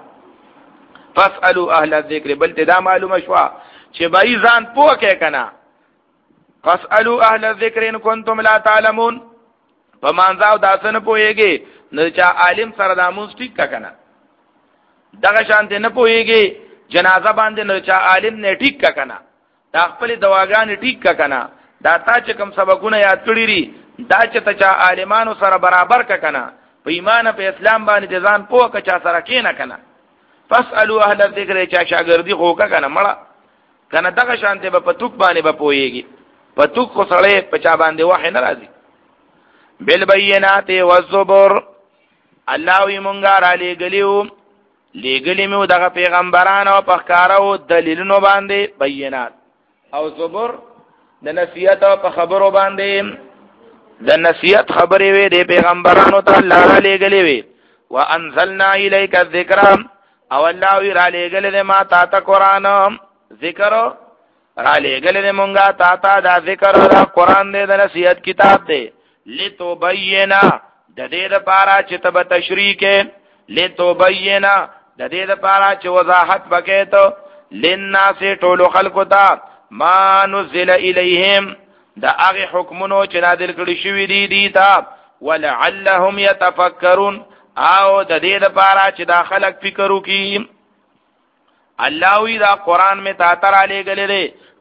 A: فاسالو اهل الذکر بل تدا معلومه شوا چې بای ځان پوه کې کنا فاسالو اهل الذکر ان کنتم لا تعلمون فمانځاو داسنه پويږي نه چا عالم سره د مونږ ټیک کا کنه دغه شانت نه پويږي جنازه باندې نه چا عالم نه ټیک کا کنه دا خپل دواګان ټیک کا کنه دا تا چې کوم سبقونه یاد کړی ری دا چې ته چا عالمانو سره برابر کا کنه په ایمان په اسلام باندې ځان پوه کا چا سره کینه کنه فاسالو اهل الذکر چا شاګردي خو کا کنه مړه کنه دغه شانت به په توک باندې به پويږي پتوک خو سړی پچا باندې وحی نه راځي بالبینات والزبر الله وی مونږه را لګلیو لګلی مو دغه پیغمبرانو په ښکارو دلیلونو باندې بینات او زبر د نصیحت په خبرو باندې د نصیحت خبرې وي د پیغمبرانو ته الله را لګلی وي وانزلنا الیک الذکر او الله وی را لګلی ما تا ته قران ذکر را لګل دې مونږه تا تا دا ذکر دا قران دې د نصیحت کتاب دې لتوبینا د دې لپاره چې تب تشریح کې لتوبینا د دې لپاره چې وضاحت وکې ته لناس ټول خلقو ته ما نزل الیهم دا هغه حکمونو چې نازل کړي شوی دي دي تا ولعلهم يتفکرون او د دې لپاره چې دا خلق فکر وکړي الله وی دا قران میں تا تر علی گلے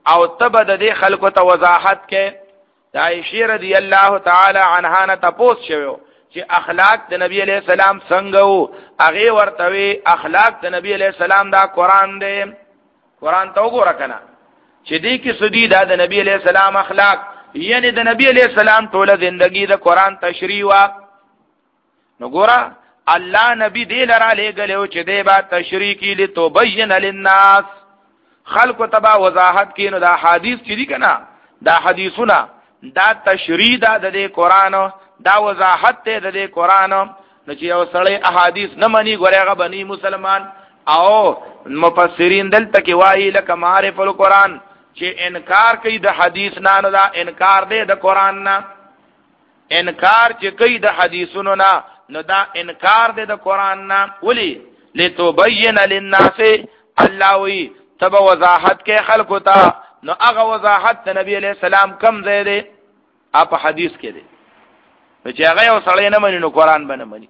A: او تبد دې خلکو ته وضاحت کې. عائشہ رضی الله تعالی عنها نه تاسو شوو چې اخلاق د نبی علیہ السلام څنګه وو. هغه ورته اخلاق د نبی علیہ السلام دا قران دی. قران ته وګوره کنه چې دې کې سدي دا د نبی علیہ السلام اخلاق، یعنی د نبی علیہ السلام ټوله زندگی د قران تشریح وا. نو ګوره الله نبی دې لره لګلو چې دې با تشریح کی لتبین للناس، خلق تبا وضاحت کینو. دا حدیث چې دي کنه دا حدیثونه دا تشریح دا د قران، دا وضاحت ته د قران. نو چې یو سړی احادیث نه مني ګورېغه بني مسلمان. او مفسرین دلته کې وایي لکه معرف القرآن چې انکار کوي د حدیث نه، نو دا انکار دی د قران نه. انکار چې کوي د حدیثونو نه نو دا انکار دی د قران نه. ولی لتبین للناس، الله وی تب وضاحت کې خلقو ته. نو هغه وضاحت د نبی علیہ السلام کم ځای دی اپ حدیث کې دی. چې هغه یو سړی نه مني نو قران باندې مني.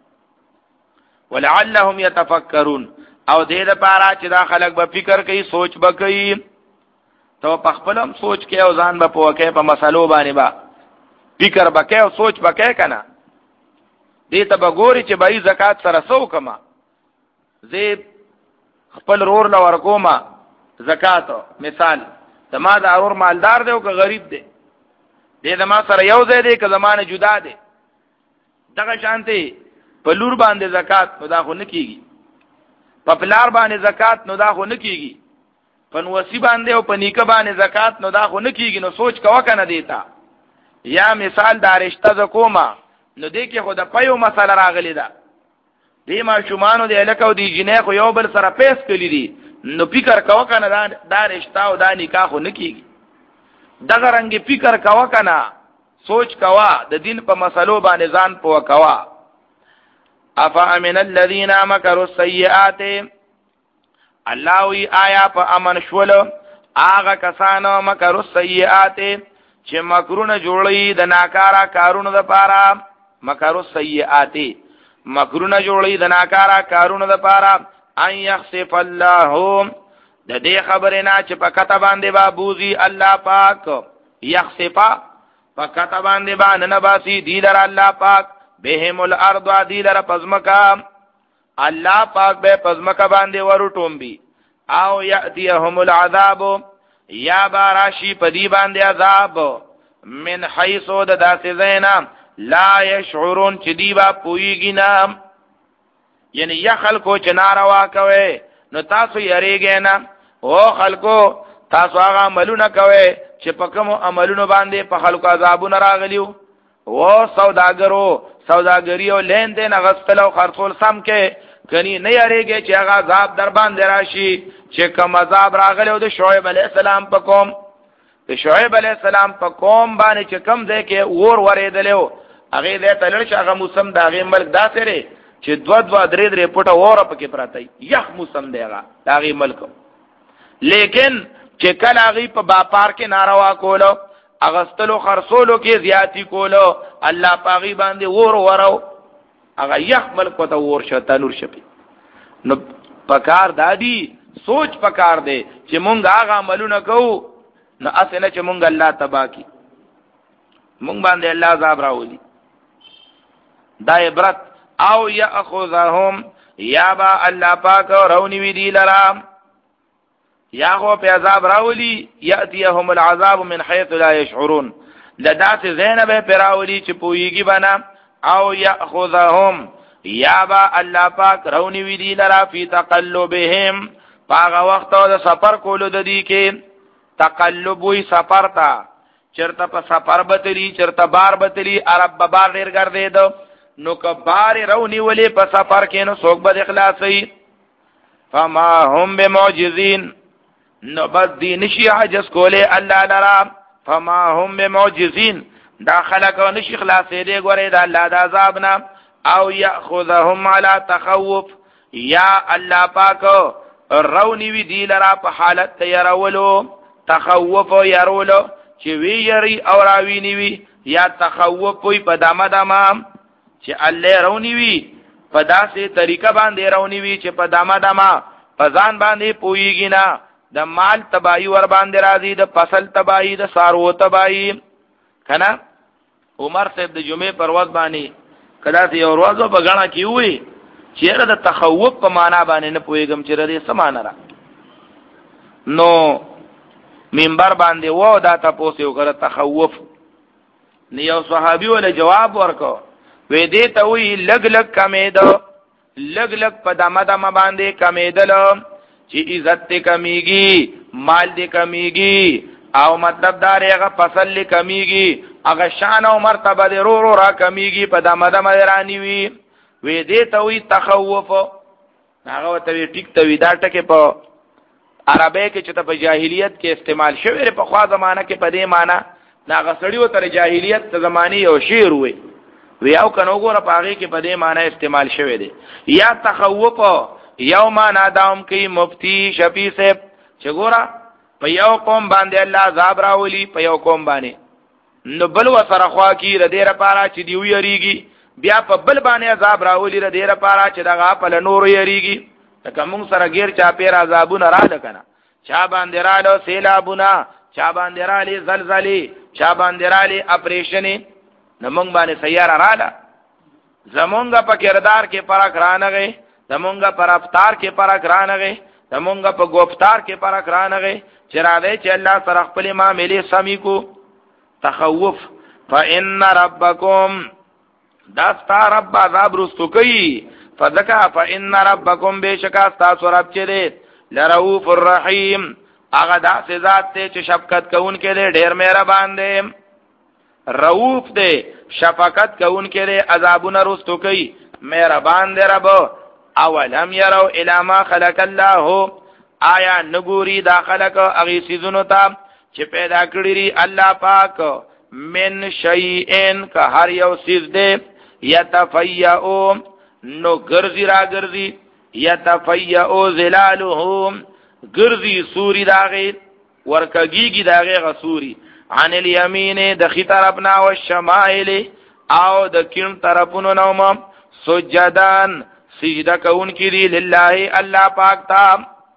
A: ولعلهم يتفکرون، او دې لپاره چې دا خلک به فکر کوي، سوچ به کوي. ته په خپلم سوچ کې او ځان به پوهه په مسلو باندې با فکر به کوي او سوچ به کوي کنه. دې ته به ګوري چې بای زکات سره سو کما، زه خپل رور لا ورکوما زکات. مثال زما دا رور مالدار دی او که غریب دی، دې زما سره یو ځای دی که زمانه جدا دی. دغه شانتي په لور باندې زکات نو دا خو نه کیږي، په پلار باندې زکات نو دا خو نه کیږي، په نوسی باندې او په نیکه باندې زکات نو دا خو نه کیږي. نو سوچ کا وکنه دیتا. یا مثال دا رشتہ ز کوما نو دې کې خو د پيو مسله راغلی ده. دې ما شومانو دې الکو دې جنې خو یو بل سره پیس کړی دي، نو فکر کا وکنه دا دا رشتہ او دا نکاح خو نه کیږي. دغه رنګ فکر کا وکنه، سوچ کوا د دین په مسلو باندې ځان پوه کوا. افا من الذين مكروا السيئات، الله وی آیا په امن شول هغه کسانو مکروا السيئات چې مکرونه جوړي د ناکارا کارونو د پاره. مکروا السيئات مکرونه جوړي د ناکارا کارونو د پاره. ان يخسف الله، د دې خبره نه چې په کته باندې با بوزي الله پاک. يخسفا په کته باندې باندې نه باسي دی در الله پاک. بهم الارض عدیلر پزمکا، الله پاک به پزمکا باندې ورټوم بي. او یاتیهم العذاب، یا باراشی پدی باندې عذاب. من حيث د داسې زینا لا يشعرون، چې دی با پویږي نه. یعنی یا خلکو چې ناروا کوي نو تاسو یریږئ نه. او خلکو تاسو هغه عملونه کوي چې په کوم عملونو باندې په خلکو عذابونه راغلیو. او سوداګرو سوداګری او لین دین غسل او خرڅول سم کې کني نه یریږي چې هغه عذاب در باندې راشي. چې کوم عذاب راغلی د شعیب علی السلام په قوم، د شعیب علی السلام په قوم باندې چې کم ځای کې اور ورېدلو، هغه دې تلل چې هغه موسم د هغه ملک داسې لري چې دو دو درې درې پټه اور پکې پراته یخ موسم دی هغه د هغه ملک. لیکن چې کله هغه په باپار کې ناروا کولو، اغستلو خرصولو کې زیاتی کولو، الله پاغي باندې ور ورو، هغه یخ ملک ته ور شته نور شپي. نو پکار دادی سوچ پکار دی چې مونږ هغه عملونه کوو نو اسنه چې مونږ الله تبا کی، مونږ باندې الله عذاب راولي. دا عبرت. او یاخذهم، یا با الله پاک رونی وی دی لرام، یا هو په عذاب راولي. یاتیهم العذاب من حيث لا يشعرون، لذات زینب پراولی چې پویږي بنا. او یاخذهم، یا با الله پاک رونی وی دی لرا فی تقلبهم، پاغه وخت د سفر کولو د دې کې تقلب وی سفر تا چرته په سفر بتلی چرته بار بتلی عرب بار ډیر ګرځید. نو کبار رونی ولی په سفر کې نو څوک به اخلاصي. فما هم بمعجزین، نو بس دی نشی عجز کوله الله لرا. فما هم بمعجزین، دا خلق نشی خلاصې دی ګوره دا الله د عذابنا. او یاخذهم علی تخوف، یا الله پاک رونی وی دی لرا په حالت تیارولو، تخوف یارولو چې وی یری او راوینی وی، یا تخوف وی په دمه دمه چې الله رونی وی په داسې طریقه باندې رونی وی چې په دمه دمه په ځان باندې پویږي نه. د مال تباہی ور باندې راځي، د فصل تباہی، د سارو تباہی کنه. عمر صاحب د جمعې پر ورځ باندې کله ته یو ورځ په غاڼه کې وي چیرې د تخوف په معنا باندې نه پوهیږم چې ردی سمانه را نو منبر باندې و دا تاسو یو غره تخوف نه. یو صحابي ول جواب ورکو وې دې ته وی لګ لګ کمېد، لګ لګ په دمه دمه باندې کمېدل چې عزت دې کمیږي، مال دې کمیږي، او مطلب دا هغه فصل دې کمیږي، هغه شان او مرتبه دې رو رو را کمیږي، په دمه دمه رانی وي. وې دې ته وی تخوف. هغه ته وی ټیک ته وی دا ټکه په عربی کې چې ته په جاهلیت کې استعمال شوی په خوا زمانہ کې په دې معنی ناغه سړیو تر جاهلیت ته زمانی یو شعر وي وی او کنو ګوره پاغي کې په دې معنی استعمال شوی دی. یا تخوف یو معنا داوم کې مفتی شفیع صاحب چې ګوره په یو قوم باندې الله عذاب راولي، په یو قوم باندې نو بل وسره خوا کې ردی لپاره چې دی ویریږي، بیا په بل باندې عذاب راولي ردی لپاره چې دغه په نور یریږي. لکه موږ سره غیر چا پیر عذابونه را لکنه، چا باندې را له سیلابونه، چا باندې را لې زلزلې، چا باندې را لې اپریشنې، نو موږ باندې سیاره را ده. زمونږ په کردار کې فرق رانغی، زمونږ په رفتار کې فرق رانغی، زمونږ په گفتار کې فرق رانغی چې را دی چې الله سره خپل معاملې سمې کو. تخوف فإن ربکم داستا رب عذاب رستو کوي، فذکا فإن ربکم بشکا تاسو رب چې دی لرؤوف الرحیم، هغه داسې ذات دی چې شفقت کوونکی دی، ډېر مهربان دی. رؤوف دی، شفقت کوونکی دی، عذابونه رستو کوي، مهربان دی رب. اولم یرو الی ما خلق الله، آیا نګوري دا خلق هغه سيزونو ته چې پیدا کړی ری الله پاک، من شیئن که هر یو سیز دی، یتفیعو نو گرزی را گرزی، یتفیعو ظلالهم گرزی سوری داغی ورکگیگی داغی غسوری، عن الیمین دخی طرفنا والشمائل او دکن طرفونو نوم، سجدان سجده کون کی دی للہ اللہ پاک تا.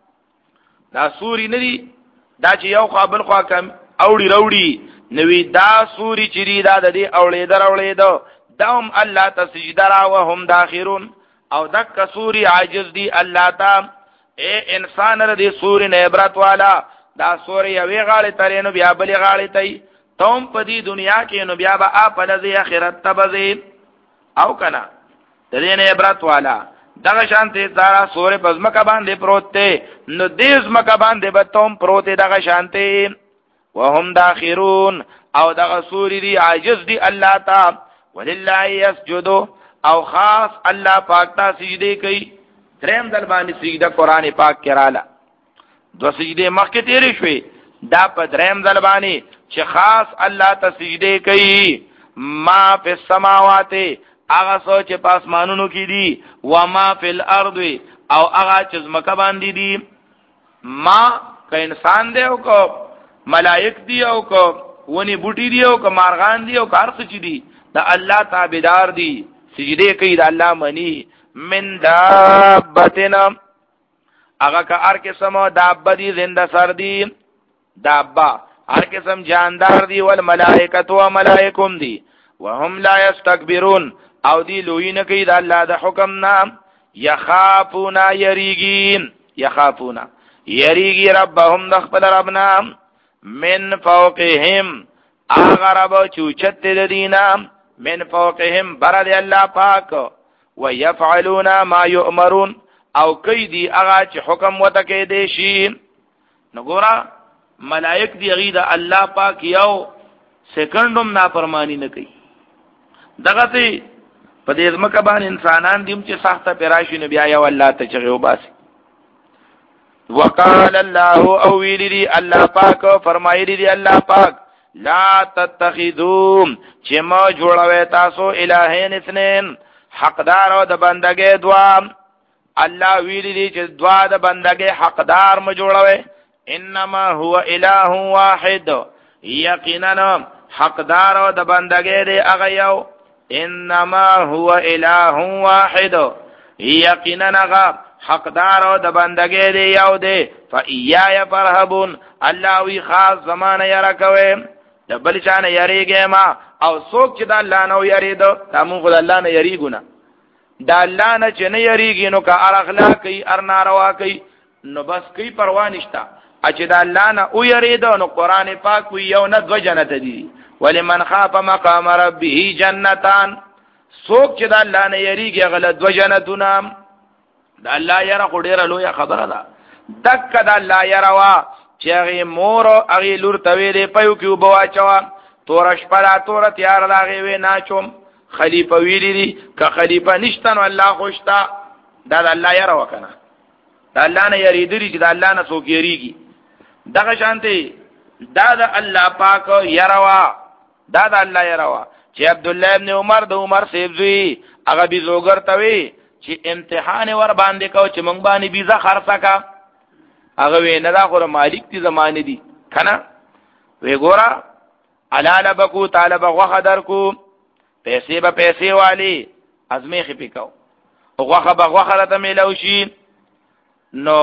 A: دا سوری ندی دا چې یو خوابل خوا کم اوڑی روڑی نوی دا سوری چری دا دا دی اوڑی در اوڑی دا داهم الله ته سجده را وهم داخرون، او دک سوری عاجز دی الله تا. اے انسان ردی سوری نه عبرت والا، دا سوری یوی غاړی ترې نو بیا بلی غاړی تی، توم په دې دنیا کې نو بیا به اپ لذي اخرت تبذي او کنا د دې نه عبرت والا. دغه شانته دا سوری پزمکه باندې پروت ته نو دې زمکه باندې به توم پروت دغه شانته وهم داخرون، او دغه سوری دی عاجز دی الله تا. ولله یسجدو او خاص الله پاک ته سجده کوي. دریم دل باندې سجده قران پاک کراله، دو سجده مخکې تیرې شوې، دا په دریم دل باندې چې خاص الله ته سجده کوي. ما فی السماوات هغه څه چې په اسمانونو کې دي، و ما فی الارض او هغه چې زمکه باندې دي. ما که انسان دی او که ملائک دی او که ونی بوټي دی او که مارغان دی او کار څه چي دي، دا الله تابعدار دي، سجده کوي د الله منی. من دابتنا هغه که هر قسم دابه دي زنده سر دي، دابه هر قسم جاندار دي، والملائکه و ملائکم دي، وهم لا یستكبرون او دی لوی نه کوي د الله د حکم نه. یخافون یریگین، یخافون یریگی ربهم د خپل ربنا، من فوقهم اغرب چوچت د دینا، من فوقهم برد الله پاک. ويفعلون ما يؤمرون او کوي دی هغه چې حکم وته کې دی شي. نګورا ملائک دی غید الله پاک یو سکندوم نافرمانی نه کوي. دغه ته په دې ځمکه باندې انسانان دیم چې سخته پراشي نه بیا یو الله ته چغو باسي. وقال الله او ویلی الله پاک فرمایلی دی الله پاک لا تتخذوا چې ما جوړوي تاسو الہین اثنين حقدار او د بندګۍ دوا. الله ویلی دی چې دوا د بندګۍ حقدار ما جوړوي. انما هو الہ واحد، یقینا حقدار او د بندګۍ دی هغه یو. انما هو الہ واحد، یقینا هغه حقدار او د بندګۍ دی یو دی. فإياي فرهبون الله وی خاص زمانه یرا کوي د بل چانه یریږي ما او څوک چې د الله نه یریدو تاسو خو د الله نه یریګونه د الله نه چې نه یریږي نو که ار اخلاق کوي ار ناروا کوي نو بس کوي پروا نشته چې د الله نه او یریدو نو قران پاک وی یو نه دو جنت دي ولمن خاف مقام ربه جنتان څوک چې د الله نه یریږي غلط دو جنتونه د الله یره خو ډیره لویه خبره ده دک د الله یروا چې هغه مور هغه لور تویلې پيو کې وبواچوا تور شپلا تور تیار لاغه وې ناچوم خلیفہ ویلی دي که خلیفہ نشتن الله خوشتا دا د الله یروا کنه د الله نه یریدلی چې د الله نه څوک یریږي دغه شانته دا د الله پاک یروا دا د الله یروا چې عبد الله ابن عمر د عمر سیبزوی هغه بي زوګر توي چې امتحان ور باندې کو چې مونږ باندې ویزا خرڅه کا هغه وینه دا خو مالک دي زمانه دي کنه وی ګورا علاله بکو طالب غوخه درکو پیسې به پیسې والی ازمه خپې کو غوخه به غوخه راته ملو شي نو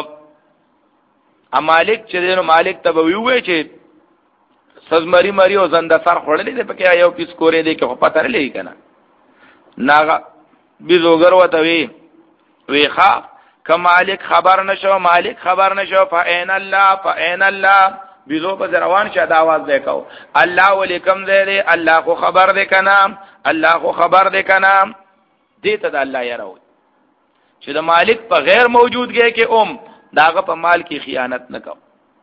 A: مالک چې نو مالک ته وی وې چې سزمری مری او زنده سر خړلې دې پکې یو پیس کورې دې کې پته لري کنه ناغه بيزوګر وته وی وی ښا که مالک خبر نشو مالک خبر نشو فاین الله فاین الله بيزو په روان شه دا आवाज وکاو الله ولیکم دې الله خو خبر دې کنا الله خو خبر دې کنا دې ته د الله یراو چې د مالک په غیر موجودګۍ کې اوم داغه په مال کې خیانت نکاو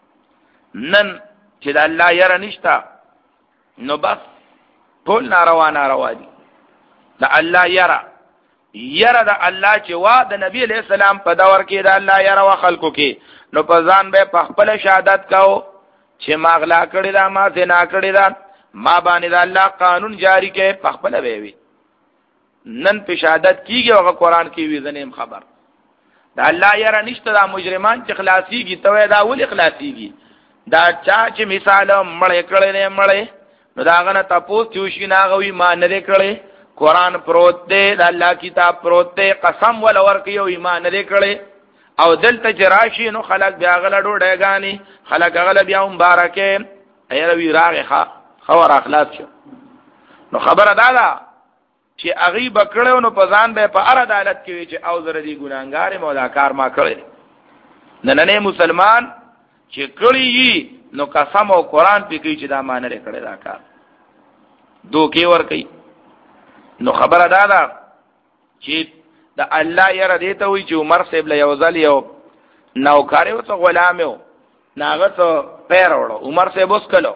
A: نن چې د الله یره نشتا نو بس ټول ناروا ناروا دي د الله یره یره د الله چې وا د نبی علیہ السلام په دور کې د الله یره وا خلکو کې نو په ځان به په خپل شهادت کاو چې ما غلا کړی دا ما زنا کړی دا ما باندې د الله قانون جاری کې په خپل به وي نن په شهادت کیږي او قرآن کې وی زنیم خبر د الله یره نشته د مجرمان چې خلاصيږي ته دا ول خلاصيږي دا چا چې مثال مړې کړې نه مړې نو داغه نه تاسو چې ناغوي ما نه کړې قرآن پروت دی د الله کتاب پروت دی قسم ول ورکی او ایمان نه کړي او دلته جراشي نو خلق بیا غل ډوډۍ غاني خلق غل بیا مبارکه ایره وی راغه خبر اخلاص شو نو خبره دا ده چې اغي بکړو نو پزان به په ار عدالت کې وي چې او زره دي ګناګار مولا کار ما کړی نننه مسلمان چې کړی نو قسم او قرآن په کې چې دا مان لري کړی دا کار دوکي ور کوي نو خبره دا ده چې د الله یره دی ته وی چې عمر صاحب له یو ځل یو نوکر یو څو غلام یو ناغه څو پیر وړو عمر صاحب اوس کلو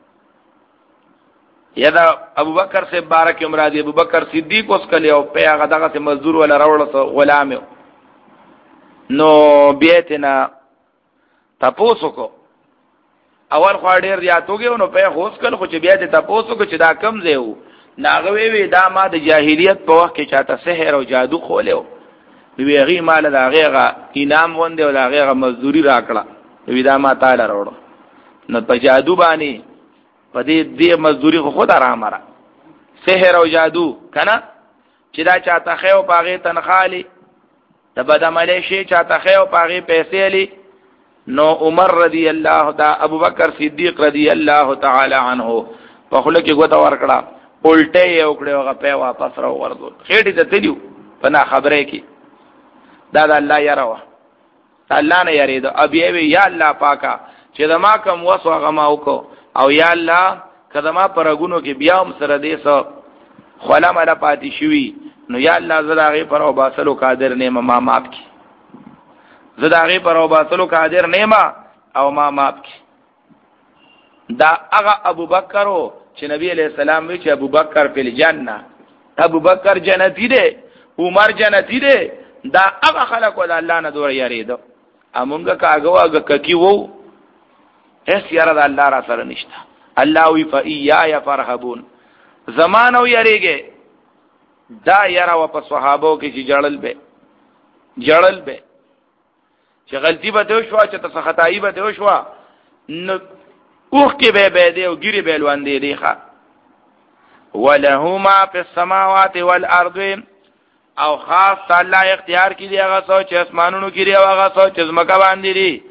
A: یدا ابوبکر صاحب بارک عمر دی ابوبکر صدیق اوس کلو په هغه دغه څه مزدور ولا راوړو څو غلام یو نو بیتنا تاسو کو اول خو ډیر یاتوګو نو په هوس کل خو چې بیا ته تاسو کو چې دا کم زیو ناغوی وی دا ما د جاهلیت په وخت کې چاته سحر او جادو خولیو وی غی مال دا غیغه انعام وند او دا غیغه مزدوری راکړه وی دا ما تعالی راوړو نو په جادو باندې په دې دې مزدوری خو خود آرام را سحر او جادو کنه چې دا چاته خو پاغه تنخالی د بدعملی شي چاته خو پاغه پیسې لی نو عمر رضی الله تعالی ابوبکر صدیق رضی الله تعالی عنہ په خله کې غوته ورکړه الټه یو کړو هغه په واپس راو ورغول خېټه ته تلو پنا خبره کې دا د الله یاره الله نه یری دا ابي وی یا الله پاکا چې دما کوم وسو هغه ما وکاو او یا الله کدما پرګونو کې بیا هم سره دې سو خلا مله پاتې شوی نو یا الله زداغه پر او باسلو قادر نیمه ما ماف کی زداغه پر او باسلو قادر نیمه او ما ماف کی دا هغه ابوبکرو چې نبی علیہ السلام وی چې ابوبکر په جننه ابوبکر جنتی دی عمر جنتی دی دا هغه خلکو د الله نه دور یریدو امونګه کاغه ککی وو اس یاره د الله را سره نشته الله وی فایا فرحبون زمانو یریږي دا یاره و په صحابو کې چې جړل به جړل به چې غلطی به دوی شو چې ته خدای به دوی شو نو اوخ کې به به دی او ګری به لوان دی دی ښا ولهما فی السماوات والارض او خاص الله اختیار کی دی هغه څو چې اسمانونو کې دی او هغه څو چې زمکه باندې دی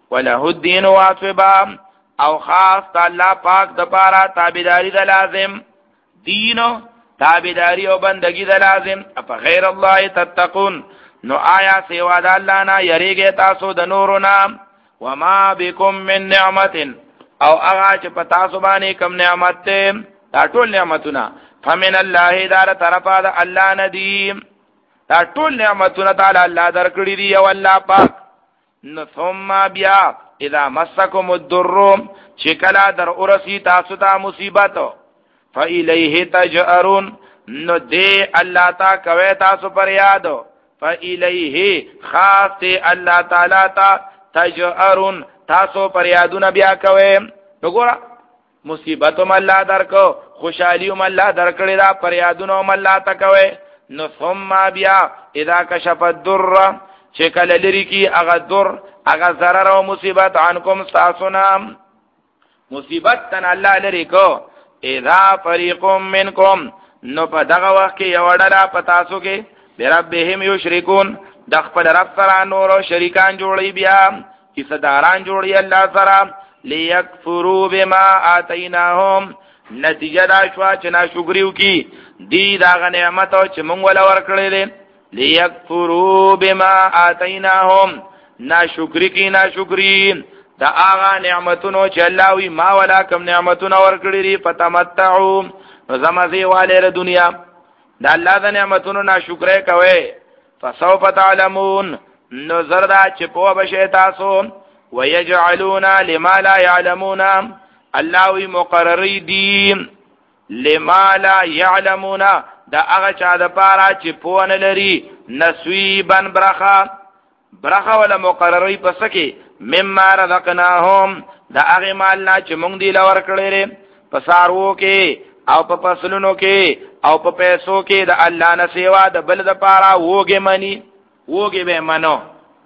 A: وله الدين واصبا او خاص الله پاک د پاره تابعداري د لازم دین تابعداري او بندگی د لازم اپ غیر الله تتقون نو آیا سیوا د الله نه یریږي تاسو د نورنا وما بكم من نعمت او هغه چې په تاسو باندې کوم نعمت ته دا ټول نعمتونه فمن الله دار طرفه د الله ندیم دا ټول نعمتونه تعالی الله درکړي دي او الله پاک نو ثم بیا اذا مسکم الضر چې کلا در اورسی تاسو ته مصیبت فالیه تجئرون نو دې الله تا کوي تاسو پر یاد فالیه خاص الله تعالی تا تجئرون تاسو پر یادونه بیا کوي وګوره مصیبتوم الله درکو خوشحالیوم الله درکړي دا پر یادونه هم الله تا کوي نو ثم بیا اذا کشف الضر چې کله لري کی هغه در هغه ضرر او مصیبت عنکم تاسونا مصیبت تن الله لري کو اذا فريق منکم نو په دغه وخت کې یو ډله په تاسو کې بربهم یشرکون د خپل رب سره نور او شریکان جوړي بیا کیسداران جوړي الله سره ليکفروا بما آتیناهم نتیجه دا شوا چې ناشکریو کی دی دا نعمت او چې مونږ ولا ورکړې دي ليکفروا بما آتیناهم ناشکری کی ناشکری دا هغه نعمتونو چې الله وی ما ولا کوم نعمتونو ورکړې دي فتمتعوا زمزي والے دنیا دا الله د نعمتونو ناشکرې کوي فسوف تعلمون نظر دا چې په بشه تاسو ويجعلون لما لا يعلمون الله وی مقرری دي لما لا يعلمون دا هغه چا د پاره چې پوه نه لري نسویبن برخه برخه ولا مقرری پسکه مما رزقناهم دا هغه مال نه چې مونږ دی لور کړی په سارو کې او په فصلونو کې او په پیسو کې د الله نه سیوا د بل د پاره وګه منی وګه به منو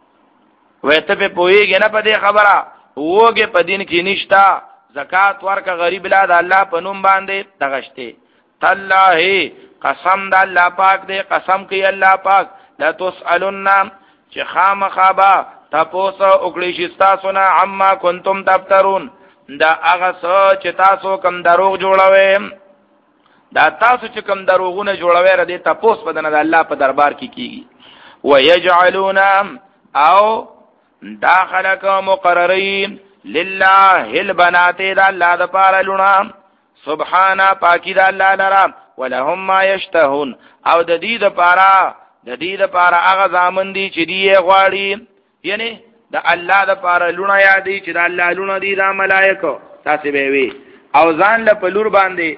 A: وته په پوېږي نه په دې خبره وګه په دین کې نشتا زکات ورکه غریب لا د الله په نوم باندې دغشته الله قسم د الله پاک دې قسم کوي الله پاک لا تسالون چې خامخابا تاسو وکړی شي تاسو نه عما کنتم تفترون دا هغه څه چې تاسو کم دروغ جوړوي دا تاسو چې کم دروغونه جوړوي ردی تاسو په دنه د الله په دربار کې کیږي ويجعلون او داخلك مقررين لله البنات دا الله د پاره لونه سبحانه پاکی دا الله لرا ولهم ما یشتهون او د دې د پاره د دې د پاره هغه ځامن دي چې دی غواړي یعنی د الله د پاره لونه یادې چې د الله لونه دي د ملائکه تاسو به وي او ځان له پلور باندې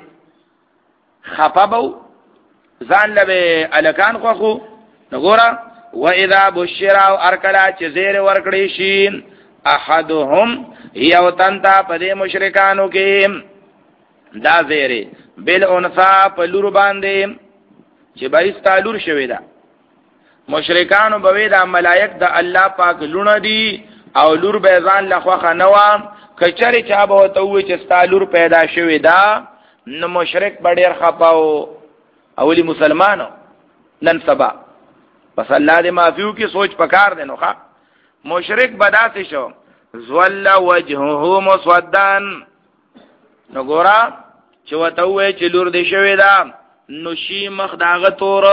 A: خفبو ځان له الکان خوخو نګورا واذا بشر او ارکلا چې زیر ورکړي شي احدهم یو تنتا پدې مشرکانو کې دا زیره بل انثى په لور باندې چې بایستا لور شوی دا مشرکانو به دا ملائک د الله پاک لونه دي او لور به ځان لخوا نوام کچری چا به ته وي چې ستا لور پیدا شوی دا نو مشرک ډېر خپاو اولی مسلمانو نن سبا پس الله دې معفو کې سوچ پکار دینو ښا مشرک بدات شو زول وجهه مسودان نو ګورا چې وته وې چې لور دې شوی دا نو شي مخ داغه تور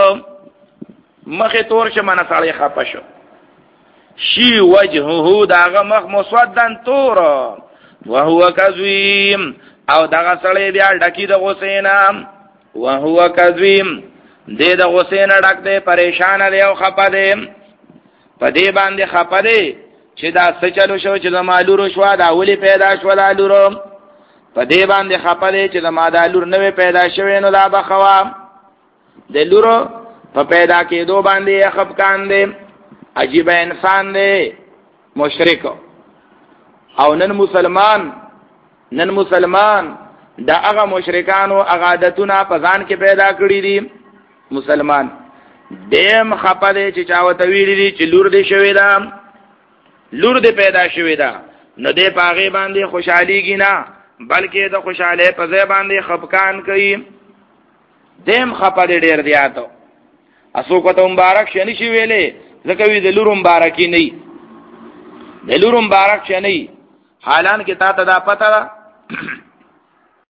A: مخه تور شه منه سړی خپه شو شي وجهه داغه مخ مسودان تور وهو کذویم او داغه سړی بیا ډکی د غسینا وهو کذویم دې د غسینا ډک دې پریشان دی او خپه دی په دې باندې خپه دی چې دا څه چلو شو چې د مالورو شو دا اولی پیدا شو د لورو په دې باندې خپه دی چې د مادالور نوې پیدا شوی نو لا بخوا د لورو په پیدا کېدو باندې خپکان دی عجیب انسان دی مشرک او نن مسلمان نن مسلمان دا هغه مشرکانو عادتونه په ځان کې پیدا کړی دي مسلمان دیم خپه دی چې چاوته ویلي دي چې لور دې شوی دا لور دې پیدا شوی دا نو دې پاغه باندې خوشحاليږي نه بلکې د خوشاله په ځای باندې خپکان کوي دیم خپه دی ډیر دیاتو اسو کو ته مبارک شنی شي ویلې ځکه وی د لور مبارکي نه د لور مبارک شنی حالان کې تا ته دا پته ده